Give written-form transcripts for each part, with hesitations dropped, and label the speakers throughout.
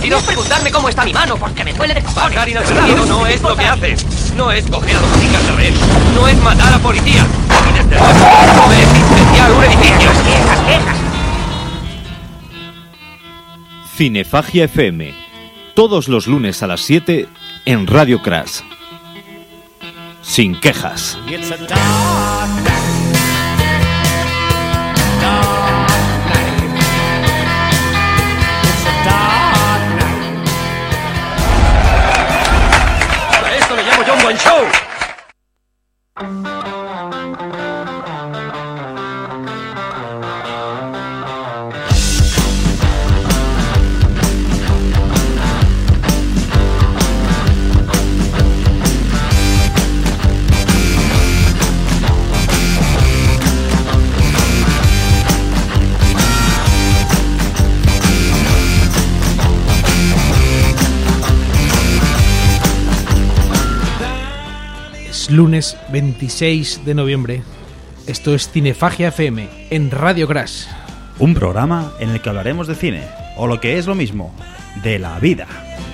Speaker 1: divertido preguntarme cómo está mi mano, porque me duele de cojones.
Speaker 2: Bajar inadvertido no es lo que haces. No es coger a dos chicas de rehén. No es matar a policía. Y desde luego no es incendiar un edificio.
Speaker 1: Quejas.
Speaker 3: Cinefagia FM. Todos los lunes a las 7 en Radio Crash. Sin quejas.
Speaker 2: A esto le llamo yo un buen show.
Speaker 4: Lunes 26 de noviembre. Esto es Cinefagia FM en Radio Crash.
Speaker 5: Un programa en el que hablaremos de cine, o lo que es lo mismo, de la vida.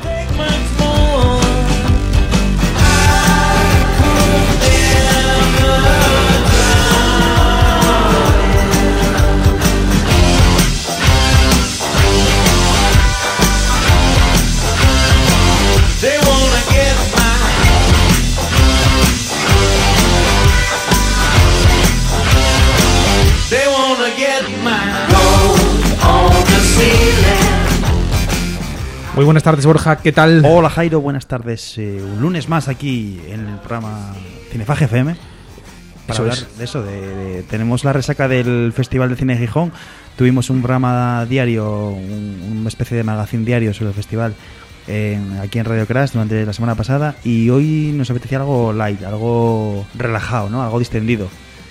Speaker 4: Muy buenas tardes, Borja, ¿qué tal?
Speaker 5: Hola Jairo, buenas tardes. Un lunes más aquí en el programa Cinefagia FM. Para
Speaker 4: Eso
Speaker 5: hablar
Speaker 4: es.
Speaker 5: de eso, tenemos la resaca del Festival de Cine de Gijón. Tuvimos un programa diario, una especie de magazine diario sobre el festival aquí en Radio Crash durante la semana pasada, y hoy nos apetecía algo light, algo relajado, ¿no? Algo distendido.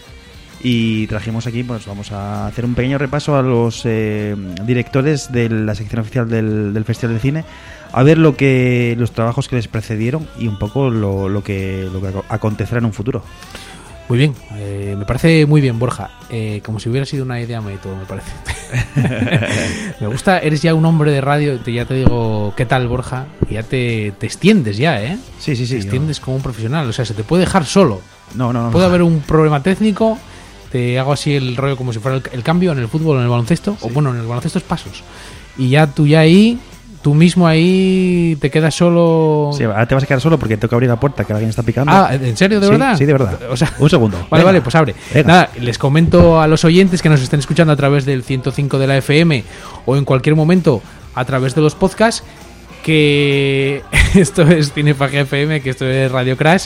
Speaker 5: Y trajimos aquí, pues vamos a hacer un pequeño repaso a los directores de la sección oficial del Festival de Cine, a ver los trabajos que les precedieron y un poco lo que acontecerá en un futuro.
Speaker 4: Muy bien, me parece muy bien, Borja. Como si hubiera sido una idea método, me parece. Me gusta, eres ya un hombre de radio, ya te digo, ¿qué tal, Borja? Y ya te extiendes ya, ¿eh?
Speaker 5: Sí.
Speaker 4: Te extiendes como un profesional, o sea, se te puede dejar solo.
Speaker 5: No.
Speaker 4: Puede haber un problema técnico, te hago así el rollo como si fuera el cambio en el fútbol o en el baloncesto, o bueno, en el baloncesto es pasos. Y ya tú mismo ahí te quedas solo.
Speaker 5: Sí, ahora te vas a quedar solo porque tengo que abrir la puerta, que alguien está picando.
Speaker 4: Ah, ¿en serio, de verdad?
Speaker 5: Sí, de verdad.
Speaker 4: O sea,
Speaker 5: un segundo.
Speaker 4: Vale, pues abre.
Speaker 5: Venga.
Speaker 4: Nada, les comento a los oyentes que nos estén escuchando a través del 105 de la FM o en cualquier momento a través de los podcasts que esto es Cinefagia FM, que esto es Radio Crash,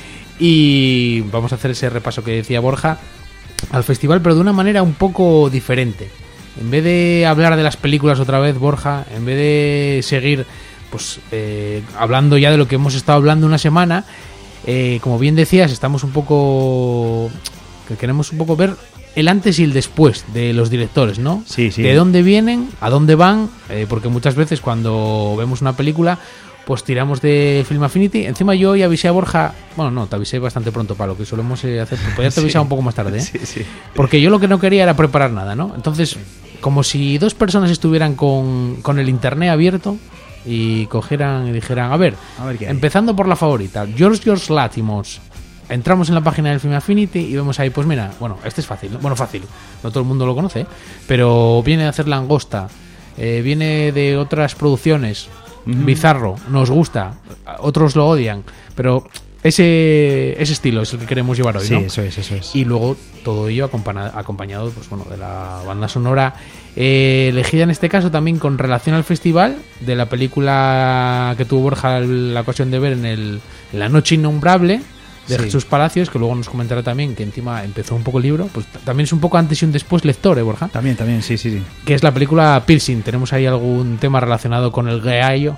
Speaker 4: y vamos a hacer ese repaso que decía Borja al festival, pero de una manera un poco diferente. En vez de hablar de las películas otra vez, Borja, en vez de seguir pues hablando ya de lo que hemos estado hablando una semana, como bien decías, estamos un poco que queremos un poco ver el antes y el después de los directores, ¿no?
Speaker 5: Sí.
Speaker 4: De dónde vienen, a dónde van, porque muchas veces cuando vemos una película pues tiramos de Film Affinity. Encima yo hoy avisé a Borja, bueno, no, te avisé bastante pronto para lo que solemos hacer, podía te avisar un poco más tarde, ¿eh?
Speaker 5: Sí.
Speaker 4: Porque yo lo que no quería era preparar nada, ¿no? Entonces, como si dos personas estuvieran con el internet abierto y cogieran y dijeran, a ver
Speaker 5: qué hay.
Speaker 4: empezando por la favorita, George Lanthimos. Entramos en la página del Film Affinity y vemos ahí, pues mira, bueno, este es fácil, ¿no? Bueno, fácil, no todo el mundo lo conoce, ¿eh? Pero viene de hacer Langosta, viene de otras producciones, Bizarro, nos gusta, otros lo odian, pero ese estilo es el que queremos llevar hoy,
Speaker 5: Sí,
Speaker 4: ¿no?
Speaker 5: eso es.
Speaker 4: Y luego todo ello acompañado pues bueno, de la banda sonora elegida en este caso también con relación al festival, de la película que tuvo Borja la ocasión de ver en La Noche Innombrable de
Speaker 5: Sí.
Speaker 4: Jesús Palacios, que luego nos comentará también, que encima empezó un poco el libro, pues también es un poco antes y un después lector, Borja,
Speaker 5: También, sí.
Speaker 4: que es la película Piercing. Tenemos ahí algún tema relacionado con el giallo,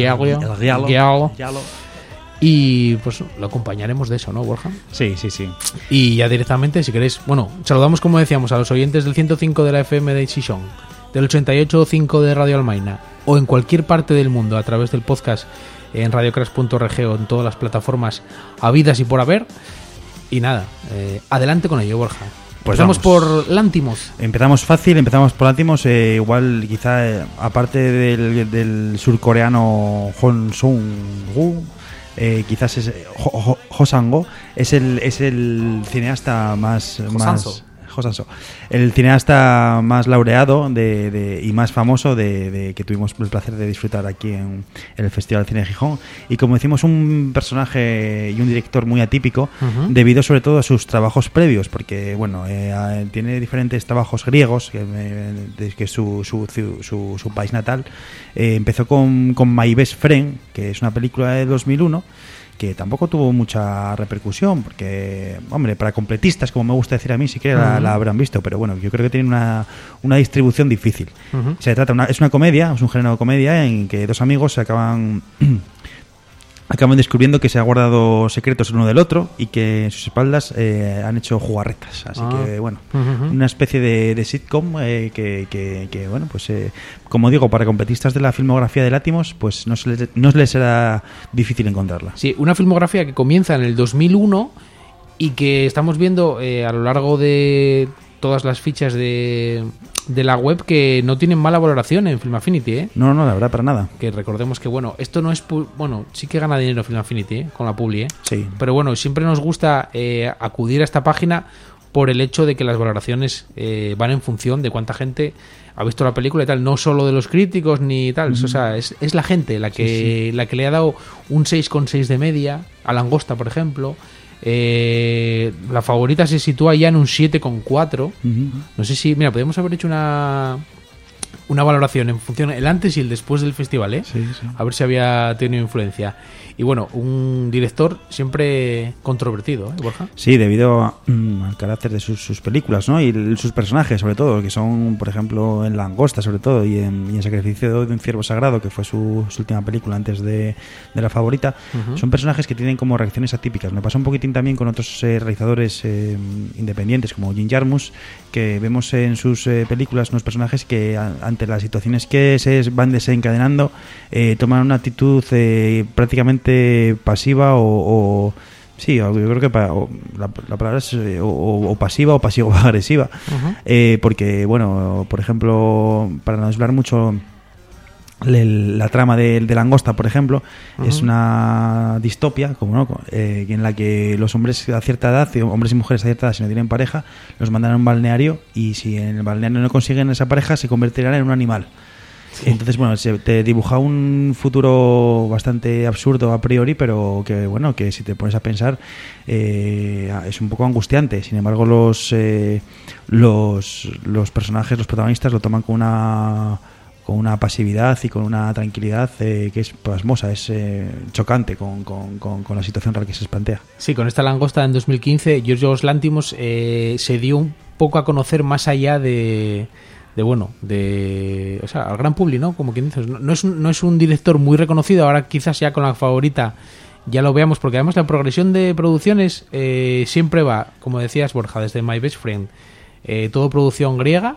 Speaker 4: y pues lo acompañaremos de eso, ¿no, Borja?
Speaker 5: Sí.
Speaker 4: Y ya directamente, si queréis, bueno, saludamos, como decíamos, a los oyentes del 105 de la FM de Xixón, del 88.5 de Radio Almaina, o en cualquier parte del mundo a través del podcast en radiocrash.org o en todas las plataformas habidas y por haber. Y nada, adelante con ello, Borja. Empezamos
Speaker 5: vamos.
Speaker 4: por Lanthimos.
Speaker 5: Empezamos fácil, empezamos por Lanthimos. Igual, quizá, aparte del surcoreano Hong Sung-woo, quizás es Ho Sang-go, es el cineasta más el cineasta más laureado y más famoso que tuvimos el placer de disfrutar aquí en el Festival de Cine de Gijón. Y como decimos, un personaje y un director muy atípico, debido sobre todo a sus trabajos previos, porque bueno, tiene diferentes trabajos griegos, que es su país natal. Empezó con My Best Friend, que es una película de 2001, que tampoco tuvo mucha repercusión, porque, hombre, para completistas, como me gusta decir a mí, sí que la habrán visto, pero bueno, yo creo que tiene una distribución difícil. Se trata es una comedia, es un género de comedia en que dos amigos se acaban descubriendo que se ha guardado secretos el uno del otro y que en sus espaldas han hecho jugarretas. Así que, bueno, una especie de sitcom que bueno, pues como digo, para completistas de la filmografía de Lanthimos, pues no les será difícil encontrarla.
Speaker 4: Sí, una filmografía que comienza en el 2001 y que estamos viendo a lo largo de todas las fichas de la web que no tienen mala valoración en Film Affinity, ¿eh?
Speaker 5: No, la verdad, para nada.
Speaker 4: Que recordemos que, bueno, esto no es... Bueno, sí que gana dinero Film Affinity, con la publi, ¿eh?
Speaker 5: Sí.
Speaker 4: Pero bueno, siempre nos gusta acudir a esta página por el hecho de que las valoraciones van en función de cuánta gente ha visto la película y tal, no solo de los críticos ni tal. O sea, es la gente la que le ha dado un 6,6 de media a Langosta, por ejemplo. La Favorita se sitúa ya en un 7,4. No sé si, mira, podríamos haber hecho una valoración en función el antes y el después del festival, ¿eh?
Speaker 5: Sí.
Speaker 4: A ver si había tenido influencia. Y bueno, un director siempre controvertido, ¿eh, Borja?
Speaker 5: Sí, debido al carácter de sus películas, ¿no? Y sus personajes, sobre todo, que son, por ejemplo, en Langosta, sobre todo, y en Sacrificio de un ciervo sagrado, que fue su última película antes de La Favorita. Son personajes que tienen como reacciones atípicas. Me pasó un poquitín también con otros realizadores independientes, como Jim Jarmusch, que vemos en sus películas unos personajes que ante las situaciones que se van desencadenando toman una actitud prácticamente pasiva o sí, yo creo que la palabra es o pasiva o pasivo-agresiva, porque, bueno, por ejemplo, para no desvelar mucho la trama de Langosta, por ejemplo, es una distopia, como no, en la que los hombres a cierta edad, hombres y mujeres a cierta edad, si no tienen pareja, los mandan a un balneario, y si en el balneario no consiguen esa pareja, se convertirán en un animal. Entonces, bueno, se te dibuja un futuro bastante absurdo a priori, pero que, bueno, que si te pones a pensar es un poco angustiante. Sin embargo, los personajes, los protagonistas lo toman con una pasividad y con una tranquilidad que es pasmosa, es chocante con la situación real que se plantea.
Speaker 4: Sí, con esta Langosta en 2015, Yorgos Lanthimos se dio un poco a conocer más allá o sea, al gran público, ¿no? Como quien dices, no es un director muy reconocido. Ahora quizás ya con La Favorita ya lo veamos, porque además la progresión de producciones siempre va, como decías, Borja, desde My Best Friend, todo producción griega.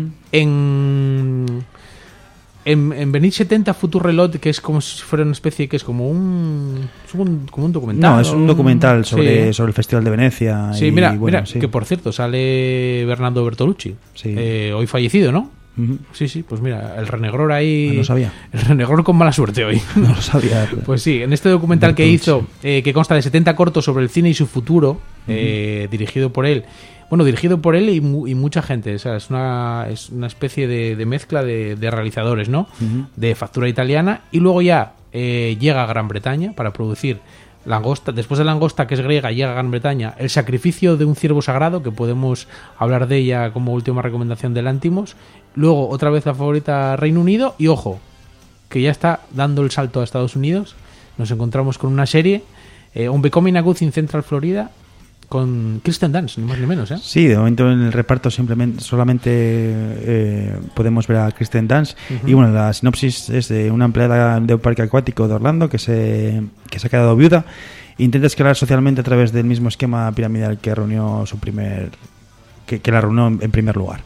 Speaker 4: En Venid 70 Future Relot, que es como si fuera una especie, que es como un documental.
Speaker 5: No, es un documental sobre el Festival de Venecia.
Speaker 4: Sí, mira, que por cierto sale Bernardo Bertolucci, hoy fallecido, ¿no? Sí, pues mira, el renegror ahí...
Speaker 5: No lo sabía.
Speaker 4: El renegror con mala suerte hoy.
Speaker 5: No lo sabía.
Speaker 4: Pues sí, en este documental que hizo, que consta de 70 cortos sobre el cine y su futuro, dirigido por él y mucha gente. O sea, es una especie de mezcla de realizadores, ¿no? De factura italiana. Y luego ya llega a Gran Bretaña para producir Langosta. Después de Langosta, que es griega, llega a Gran Bretaña El Sacrificio de un ciervo sagrado, que podemos hablar de ella como última recomendación de Lanthimos. Luego otra vez La Favorita, Reino Unido. Y ojo, que ya está dando el salto a Estados Unidos. Nos encontramos con una serie, On Becoming a Good in Central Florida, con Kirsten Dunst, ni más ni menos, ¿eh? Sí,
Speaker 5: de momento en el reparto solamente podemos ver a Kirsten Dunst. Y bueno, la sinopsis es de una empleada de un parque acuático de Orlando que se ha quedado viuda. Intenta escalar socialmente a través del mismo esquema piramidal que la reunió en primer lugar.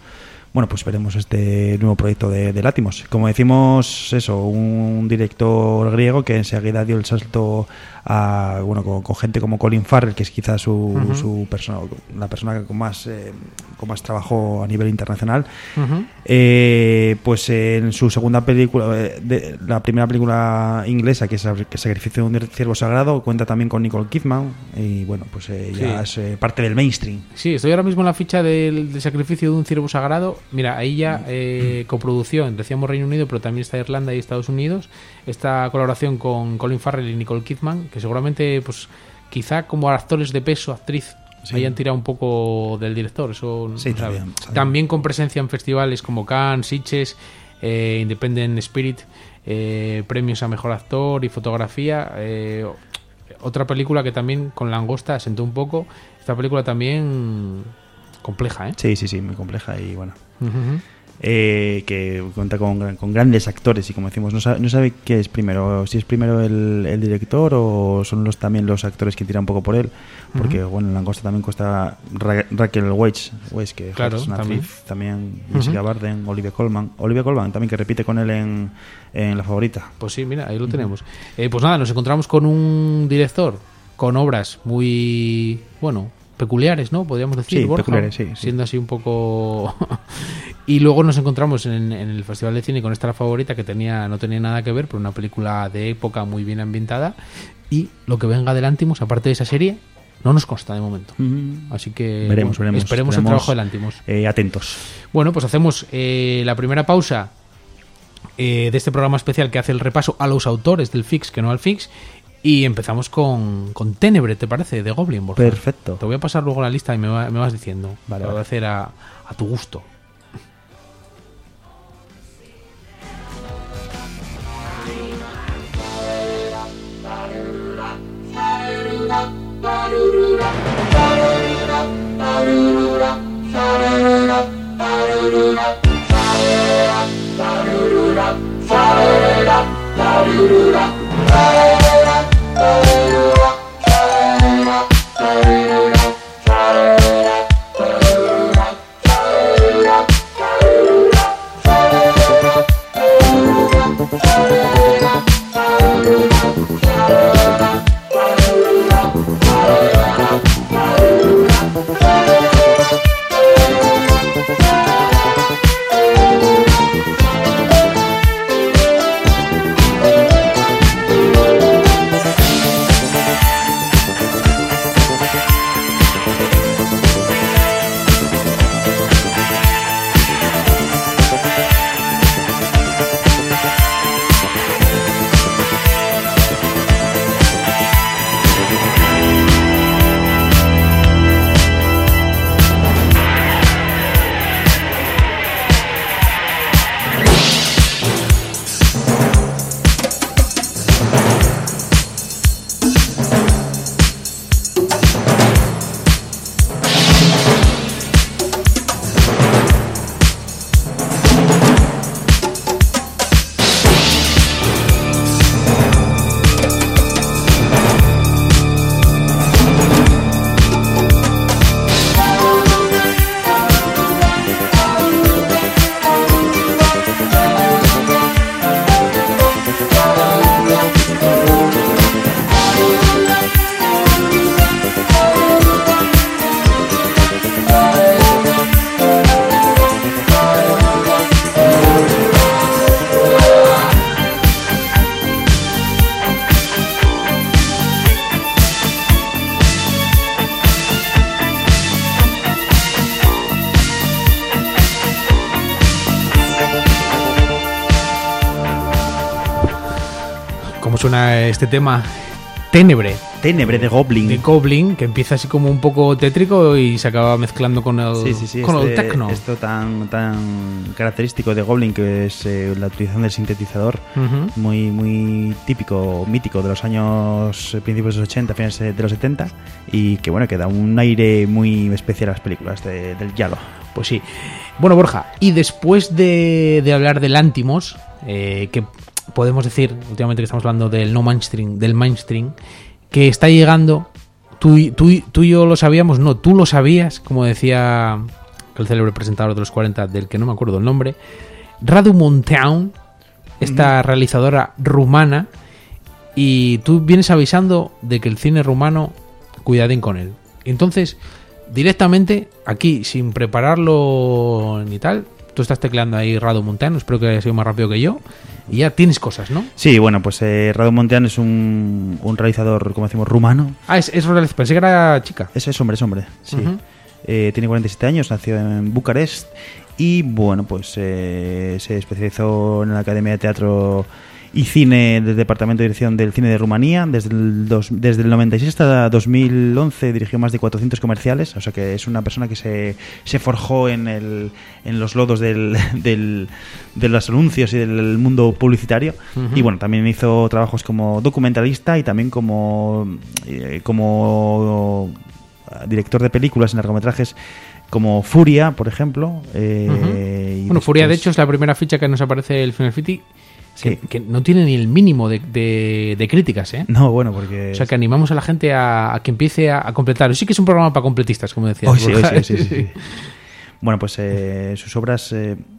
Speaker 5: bueno, pues veremos este nuevo proyecto de Látimos. Como decimos, eso, un director griego que enseguida dio el salto a, bueno, con gente como Colin Farrell, que es quizás su persona, la persona con más trabajó a nivel internacional. Pues en su segunda película, la primera película inglesa, que es Sacrificio de un ciervo sagrado, cuenta también con Nicole Kidman, y bueno, pues ya es parte del mainstream.
Speaker 4: Sí, estoy ahora mismo en la ficha del Sacrificio de un ciervo sagrado. Mira, ahí ya coproducción, decíamos Reino Unido, pero también está Irlanda y Estados Unidos. Esta colaboración con Colin Farrell y Nicole Kidman, que seguramente, pues quizá como actores de peso, actriz, hayan tirado un poco del director. Eso
Speaker 5: sí,
Speaker 4: no sabe. También con presencia en festivales como Cannes, Sitges, Independent Spirit, premios a mejor actor y fotografía. Otra película que también con Langosta asentó un poco. Esta película también compleja, ¿eh?
Speaker 5: Sí, muy compleja y bueno. Que cuenta con grandes actores y como decimos, no sabe qué es primero, si es primero el director o son también los actores que tiran un poco por él, porque bueno, en Langosta también cuesta Raquel Weisz, que claro, es una actriz también, Jessica Barden, Olivia Colman también, que repite con él en La Favorita.
Speaker 4: Pues sí, mira, ahí lo tenemos. Pues nada, nos encontramos con un director con obras muy, bueno, peculiares, ¿no? Podríamos decir,
Speaker 5: sí,
Speaker 4: Borja,
Speaker 5: peculiares, sí.
Speaker 4: Siendo así un poco... Y luego nos encontramos en el Festival de Cine con esta La Favorita, que no tenía nada que ver, pero una película de época muy bien ambientada, y lo que venga de Lantimos, aparte de esa serie, no nos consta de momento. Así que
Speaker 5: veremos
Speaker 4: esperemos el trabajo de Lantimos.
Speaker 5: Atentos.
Speaker 4: Bueno, pues hacemos la primera pausa de este programa especial que hace el repaso a los autores del Fix, que no al Fix. Y empezamos con Ténebre, ¿te parece? De Goblin, Borja.
Speaker 5: Perfecto.
Speaker 4: Te voy a pasar luego la lista y me vas diciendo.
Speaker 5: Vale,
Speaker 4: lo voy a hacer a tu gusto. Suena este tema Ténebre
Speaker 5: de Goblin.
Speaker 4: De Goblin, que empieza así como un poco tétrico y se acaba mezclando con el, el techno.
Speaker 5: Esto tan característico de Goblin, que es la utilización del sintetizador, muy típico, mítico de los años principios de los 80, finales de los 70, y que bueno, que da un aire muy especial a las películas del giallo.
Speaker 4: Pues sí. Bueno, Borja, y después de hablar del Lantimos, que podemos decir últimamente que estamos hablando del mainstream, que está llegando, tú y yo lo sabíamos, no, tú lo sabías, como decía, aquel célebre presentador de los 40 del que no me acuerdo el nombre, Radu Muntean, esta realizadora rumana, y tú vienes avisando de que el cine rumano, cuidadín con él. Entonces, directamente, aquí, sin prepararlo ni tal, tú estás tecleando ahí Radu Muntean, espero que haya sido más rápido que yo, y ya tienes cosas, ¿no?
Speaker 5: Sí, bueno, pues Radu Muntean es un realizador, como decimos, rumano.
Speaker 4: Ah, es pensé que era chica.
Speaker 5: Es hombre, sí.
Speaker 4: Uh-huh.
Speaker 5: Tiene 47 años, nació en Bucarest y, bueno, pues se especializó en la Academia de Teatro y Cine del Departamento de Dirección del Cine de Rumanía. Desde el 96 hasta 2011 dirigió más de 400 comerciales, o sea que es una persona que se forjó en los lodos de los anuncios y del mundo publicitario. Uh-huh. Y bueno, también hizo trabajos como documentalista y también como director de películas en largometrajes como Furia, por ejemplo.
Speaker 4: Y bueno, Furia de hecho es la primera ficha que nos aparece el Final City.
Speaker 5: Sí.
Speaker 4: Que no tiene ni el mínimo de críticas, ¿eh?
Speaker 5: No, bueno, porque...
Speaker 4: O sea, que animamos a la gente a que empiece a completar. Sí que es un programa para completistas, como decía.
Speaker 5: Sí. Bueno, pues sus obras...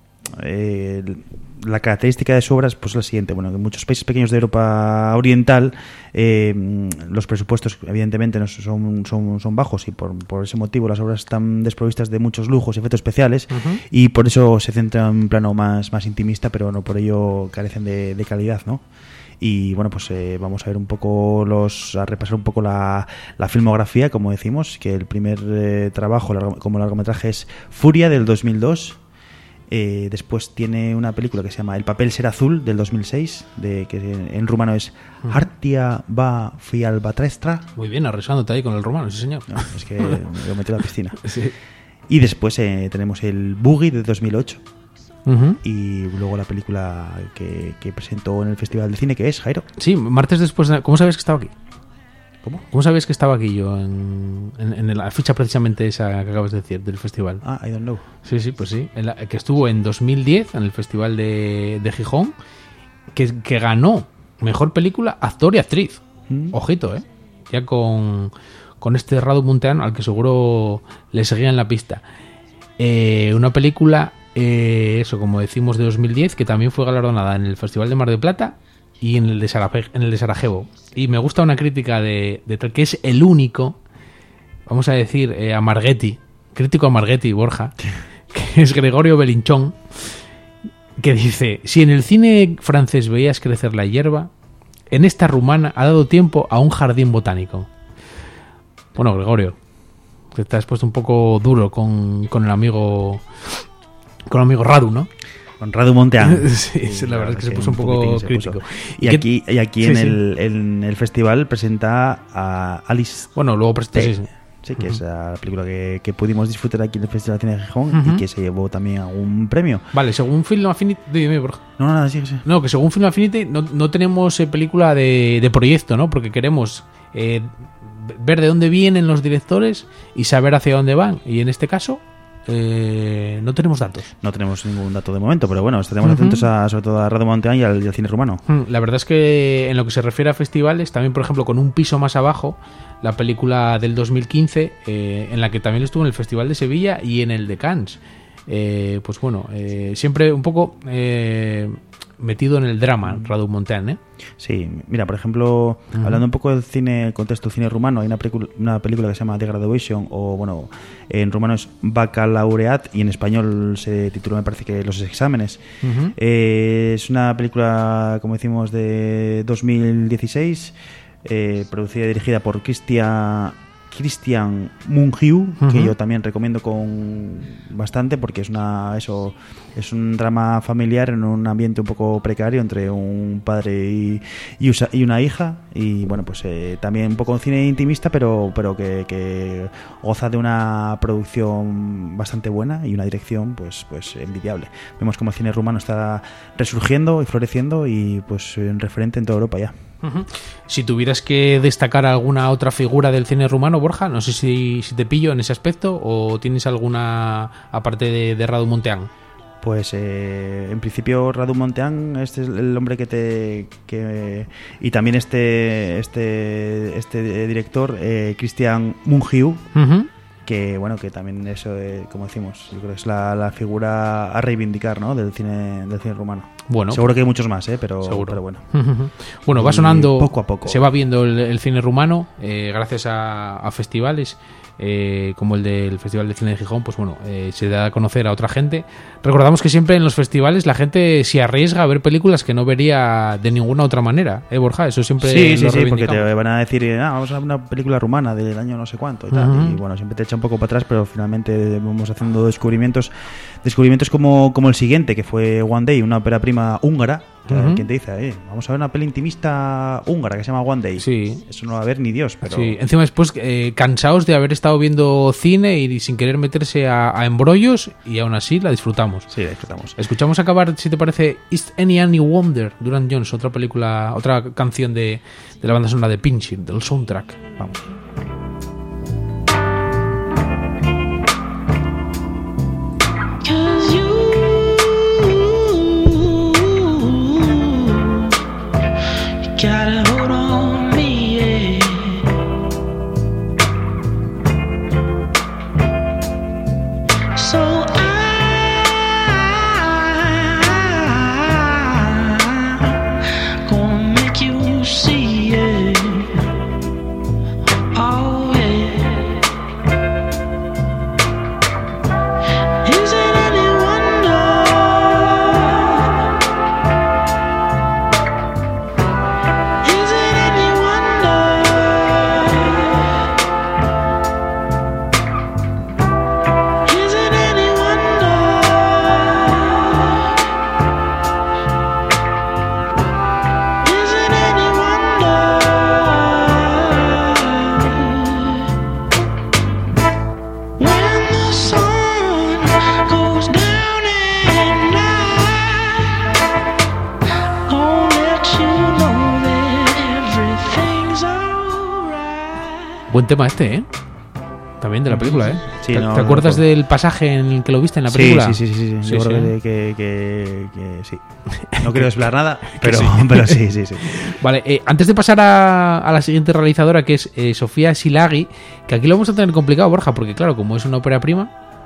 Speaker 5: la característica de su obra es pues la siguiente. Bueno, en muchos países pequeños de Europa Oriental los presupuestos evidentemente no son bajos, y por ese motivo las obras están desprovistas de muchos lujos y efectos especiales. Uh-huh. Y por eso se centra en un plano más intimista, pero no por ello carecen de calidad, ¿no? Y bueno, pues vamos a ver un poco a repasar un poco la filmografía, como decimos, que el primer trabajo como largometraje es Furia del 2002. Después tiene una película que se llama El papel será azul del 2006, que en rumano es Hartia va fi albatrestra.
Speaker 4: Muy bien, arrasándote ahí con el rumano, sí señor.
Speaker 5: No, es que me metí a la piscina.
Speaker 4: Sí.
Speaker 5: Y después tenemos el Boogie de 2008.
Speaker 4: Uh-huh.
Speaker 5: Y luego la película que presentó en el Festival de Cine, que es Jairo.
Speaker 4: Sí, martes después. ¿Cómo sabes que estaba aquí?
Speaker 5: ¿Cómo
Speaker 4: sabes que estaba aquí yo en la ficha precisamente esa que acabas de decir del festival?
Speaker 5: I don't know.
Speaker 4: Sí, pues sí. Que estuvo en 2010 en el Festival de Gijón, que ganó Mejor Película, Actor y Actriz. Ojito, ya con este Radu Muntean, al que seguro le seguía en la pista. Una película, como decimos, de 2010, que también fue galardonada en el Festival de Mar del Plata y en el de Sarajevo. Y me gusta una crítica de que es el único, vamos a decir, crítico Amarghetti, Borja, que es Gregorio Belinchón, que dice: si en el cine francés veías crecer la hierba, en esta rumana ha dado tiempo a un jardín botánico. Bueno, Gregorio, que te has puesto un poco duro con el amigo Radu, ¿no?
Speaker 5: Con Radu Muntean.
Speaker 4: Sí, la verdad es que se puso un poco crítico.
Speaker 5: Y aquí en el festival presenta a Alice.
Speaker 4: Bueno, luego presenta,
Speaker 5: sí, que es la película que pudimos disfrutar aquí en el Festival de Cine de Gijón, y que se llevó también algún premio.
Speaker 4: Vale, según Film Affinity... Dime, Borja.
Speaker 5: No, nada, sí.
Speaker 4: No, que según Film Affinity no tenemos película de proyecto, ¿no? Porque queremos ver de dónde vienen los directores y saber hacia dónde van. Y en este caso... no tenemos datos.
Speaker 5: No tenemos ningún dato de momento, pero bueno, estaremos atentos sobre todo a Radu Muntean y al cine rumano.
Speaker 4: La verdad es que en lo que se refiere a festivales, también por ejemplo con Un piso más abajo, la película del 2015, en la que también estuvo en el Festival de Sevilla y en el de Cannes. Pues bueno, siempre un poco metido en el drama, Radu Muntean,
Speaker 5: Sí, mira, por ejemplo, hablando un poco del cine, el contexto del cine rumano, hay una película que se llama The Graduation, o bueno, en rumano es Baccalaureat y en español se titula, me parece que Los exámenes. Es una película, como decimos, de 2016, producida y dirigida por Christian Mungiu, que yo también recomiendo bastante, porque es un drama familiar en un ambiente un poco precario entre un padre y una hija, y bueno, pues también un poco un cine intimista, pero que goza de una producción bastante buena y una dirección pues envidiable. Vemos como el cine rumano está resurgiendo y floreciendo, y pues un referente en toda Europa ya.
Speaker 4: Si tuvieras que destacar alguna otra figura del cine rumano, Borja, no sé si te pillo en ese aspecto, o tienes alguna aparte de Radu Muntean.
Speaker 5: Pues en principio Radu Muntean, este es el hombre y también este director, Christian Mungiu, que bueno, que también eso, como decimos, yo creo que es la figura a reivindicar, ¿no? del cine rumano.
Speaker 4: Bueno,
Speaker 5: seguro que hay muchos más, pero bueno.
Speaker 4: Bueno, va sonando
Speaker 5: poco a poco.
Speaker 4: Se va viendo el cine rumano gracias a festivales como el del Festival de Cine de Gijón. Pues bueno, se da a conocer a otra gente. Recordamos que siempre en los festivales la gente se arriesga a ver películas que no vería de ninguna otra manera, Borja, eso siempre
Speaker 5: sí, porque te van a decir, vamos a ver una película rumana del año no sé cuánto y tal, y bueno, siempre te echa un poco para atrás, pero finalmente vamos haciendo descubrimientos como el siguiente, que fue One Day, una ópera prima húngara. Quien te dice, vamos a ver una peli intimista húngara que se llama One Day.
Speaker 4: Sí.
Speaker 5: Eso no va a ver ni Dios, pero...
Speaker 4: Sí, encima después cansados de haber estado viendo cine y sin querer meterse a embrollos, y aún así la disfrutamos.
Speaker 5: Sí, la disfrutamos.
Speaker 2: Escuchamos acabar, si te parece, Is Any Wonder, Duran Jones, otra película, otra canción de la banda sonora de Pinchy, del soundtrack. Vamos.
Speaker 6: Gotta hold on me, yeah. So I'm gonna make you see it. Oh yeah. Is it any wonder?
Speaker 2: Buen tema este, también de la película,
Speaker 5: Sí,
Speaker 2: ¿Te
Speaker 5: no
Speaker 2: acuerdas del pasaje en el que lo viste en la película?
Speaker 5: Sí. Yo creo que sí. No quiero desvelar nada, pero sí.
Speaker 2: Vale, antes de pasar a la siguiente realizadora, que es Sofía Silaghi, que aquí lo vamos a tener complicado, Borja, porque claro, como es una ópera prima,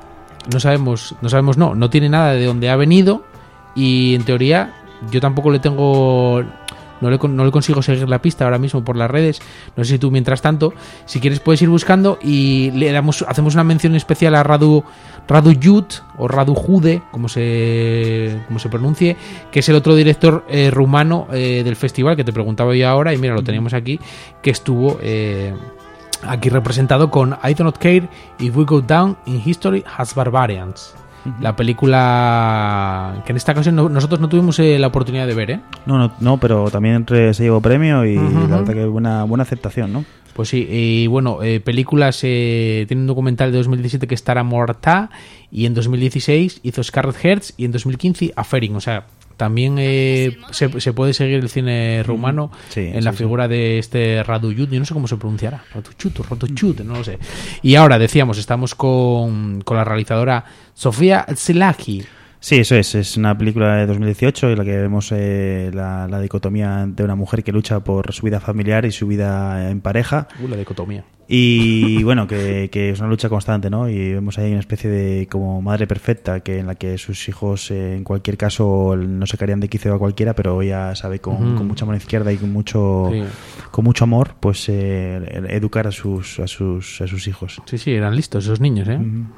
Speaker 2: no tiene nada de dónde ha venido, y en teoría yo tampoco le tengo... No le consigo seguir la pista ahora mismo por las redes. No sé si tú, mientras tanto, si quieres puedes ir buscando y hacemos una mención especial a Radu Jud o Radu Jude, como se pronuncie, que es el otro director rumano del festival que te preguntaba yo ahora, y mira, lo teníamos aquí, que estuvo aquí representado con I Do Not Care If We Go Down in History as Barbarians. La película que en esta ocasión nosotros no tuvimos la oportunidad de ver,
Speaker 5: No, pero también se llevó premio y la verdad que buena aceptación, ¿no?
Speaker 2: Pues sí, y bueno, películas, tiene un documental de 2017 que es Tara Morta, y en 2016 hizo Scarlet Hearts, y en 2015 Afering, o sea, también se puede seguir el cine rumano en la figura de este Radu Jud, yo no sé cómo se pronunciará, Radu Jud, no lo sé. Y ahora, decíamos, estamos con la realizadora Sofía Silaghi.
Speaker 5: Sí, eso es una película de 2018 en la que vemos la dicotomía de una mujer que lucha por su vida familiar y su vida en pareja.
Speaker 2: La dicotomía.
Speaker 5: Y bueno, que es una lucha constante, ¿no? Y vemos ahí una especie de como madre perfecta, que en la que sus hijos en cualquier caso no se caerían de quicio a cualquiera, pero ella sabe con mucha mano izquierda y con mucho amor, pues educar a sus hijos.
Speaker 2: Sí, eran listos esos niños,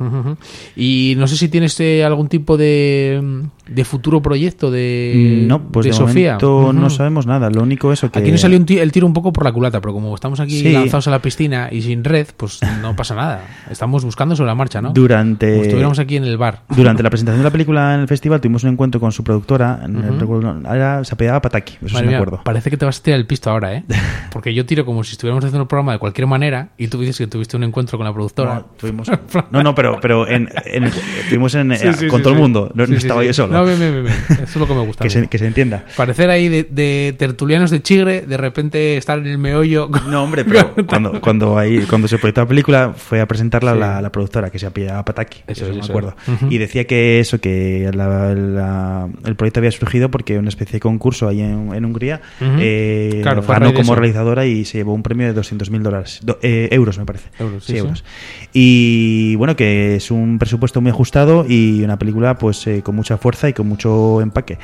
Speaker 2: Y no sé si tienes algún tipo de futuro proyecto de Sofía.
Speaker 5: Momento no sabemos nada, lo único eso que...
Speaker 2: Aquí nos salió el tiro un poco por la culata, pero como estamos aquí lanzados a la piscina y sin red, pues no pasa nada. Estamos buscando sobre la marcha, ¿no? Como estuviéramos aquí en el bar.
Speaker 5: Durante la presentación de la película en el festival tuvimos un encuentro con su productora, se apellidaba Pataki, eso sí me acuerdo.
Speaker 2: Parece que te vas a tirar el pisto ahora, porque yo tiro como si estuviéramos haciendo un programa de cualquier manera y tú dices que tuviste un encuentro con la productora.
Speaker 5: Pero estuvimos con todo el mundo, no estaba yo solo.
Speaker 2: No, bien. Eso es lo que me gusta.
Speaker 5: Que se entienda.
Speaker 2: Parecer ahí de tertulianos de Chigre, de repente estar en el meollo.
Speaker 5: No, hombre, pero cuando se proyectó la película fue a presentarla la productora, que se apellidaba Pataki, eso me acuerdo. Y decía que el proyecto había surgido porque una especie de concurso ahí en Hungría, ganó como realizador Almodóvar y se llevó un premio de $200.000, euros me parece.
Speaker 2: Euros, sí,
Speaker 5: Sí,
Speaker 2: sí.
Speaker 5: euros. Y bueno, que es un presupuesto muy ajustado y una película pues con mucha fuerza y con mucho empaque.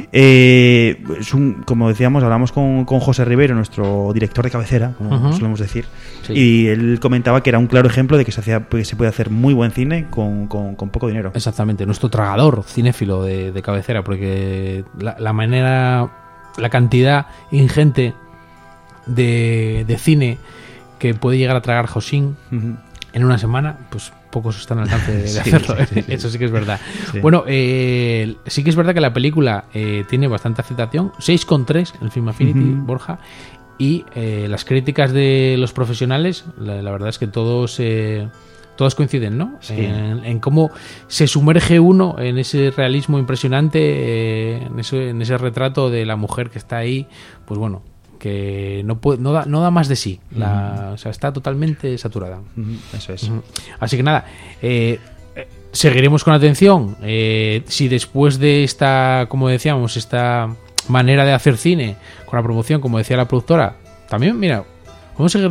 Speaker 5: Es como decíamos, hablamos con José Rivero, nuestro director de cabecera, como solemos decir,
Speaker 2: Sí.
Speaker 5: y él comentaba que era un claro ejemplo de que se puede hacer muy buen cine con poco dinero.
Speaker 2: Exactamente, nuestro tragador cinéfilo de cabecera, porque la manera, la cantidad ingente de cine que puede llegar a tragar Josín
Speaker 5: Ujú.
Speaker 2: en una semana, pues pocos están al alcance de
Speaker 5: Sí,
Speaker 2: hacerlo.
Speaker 5: sí, sí.
Speaker 2: Eso sí que es verdad.
Speaker 5: Sí.
Speaker 2: Bueno, sí que es verdad que la película tiene bastante aceptación, 6,3 en Film Affinity,
Speaker 5: Ujú.
Speaker 2: Borja, y las críticas de los profesionales, la verdad es que todos coinciden, ¿no?
Speaker 5: Sí.
Speaker 2: En cómo se sumerge uno en ese realismo impresionante, en ese retrato de la mujer que está ahí, pues bueno, que no da más de sí. O sea, está totalmente saturada.
Speaker 5: Ujú, eso es.
Speaker 2: Ujú. Así que nada, seguiremos con atención. Si después de esta, como decíamos, esta manera de hacer cine con la promoción, como decía la productora, también, mira, vamos a seguir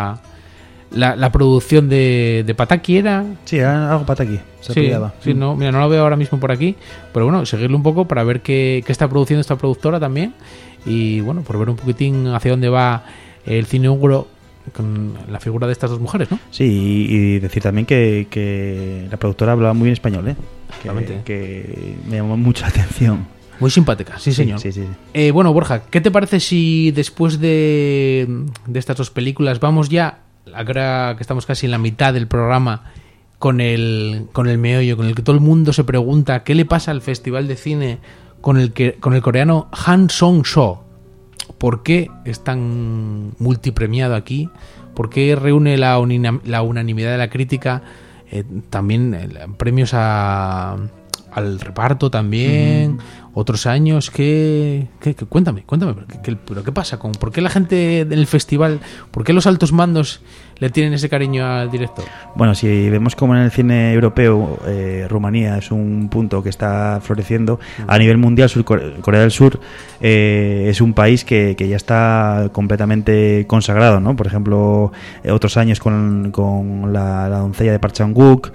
Speaker 2: la producción de Pataki, ¿era?
Speaker 5: Sí, era algo pata aquí. Se
Speaker 2: Sí,
Speaker 5: apellidaba.
Speaker 2: sí, no, mira, no lo veo ahora mismo por aquí, pero bueno, seguirlo un poco para ver qué está produciendo esta productora también, y bueno, por ver un poquitín hacia dónde va el cine húngaro con la figura de estas dos mujeres, ¿no?
Speaker 5: Sí, y decir también que la productora hablaba muy bien español, ¿eh?
Speaker 2: Totalmente.
Speaker 5: Que me llamó mucho la atención.
Speaker 2: Muy simpática, sí, señor.
Speaker 5: Sí, sí.
Speaker 2: Bueno, Borja, ¿qué te parece si después de estas dos películas vamos ya, ahora que estamos casi en la mitad del programa, con el meollo, con el que todo el mundo se pregunta qué le pasa al festival de cine con el coreano Han Song-soo? ¿Por qué es tan multipremiado aquí? ¿Por qué reúne la unanimidad de la crítica? También premios al reparto también. Otros años cuéntame, pero qué pasa por qué la gente del festival, por qué los altos mandos le tienen ese cariño al director.
Speaker 5: Bueno, si vemos como en el cine europeo Rumanía es un punto que está floreciendo, a nivel mundial Corea del Sur es un país que ya está completamente consagrado, ¿no? Por ejemplo, otros años con la doncella de Park Chan-wook,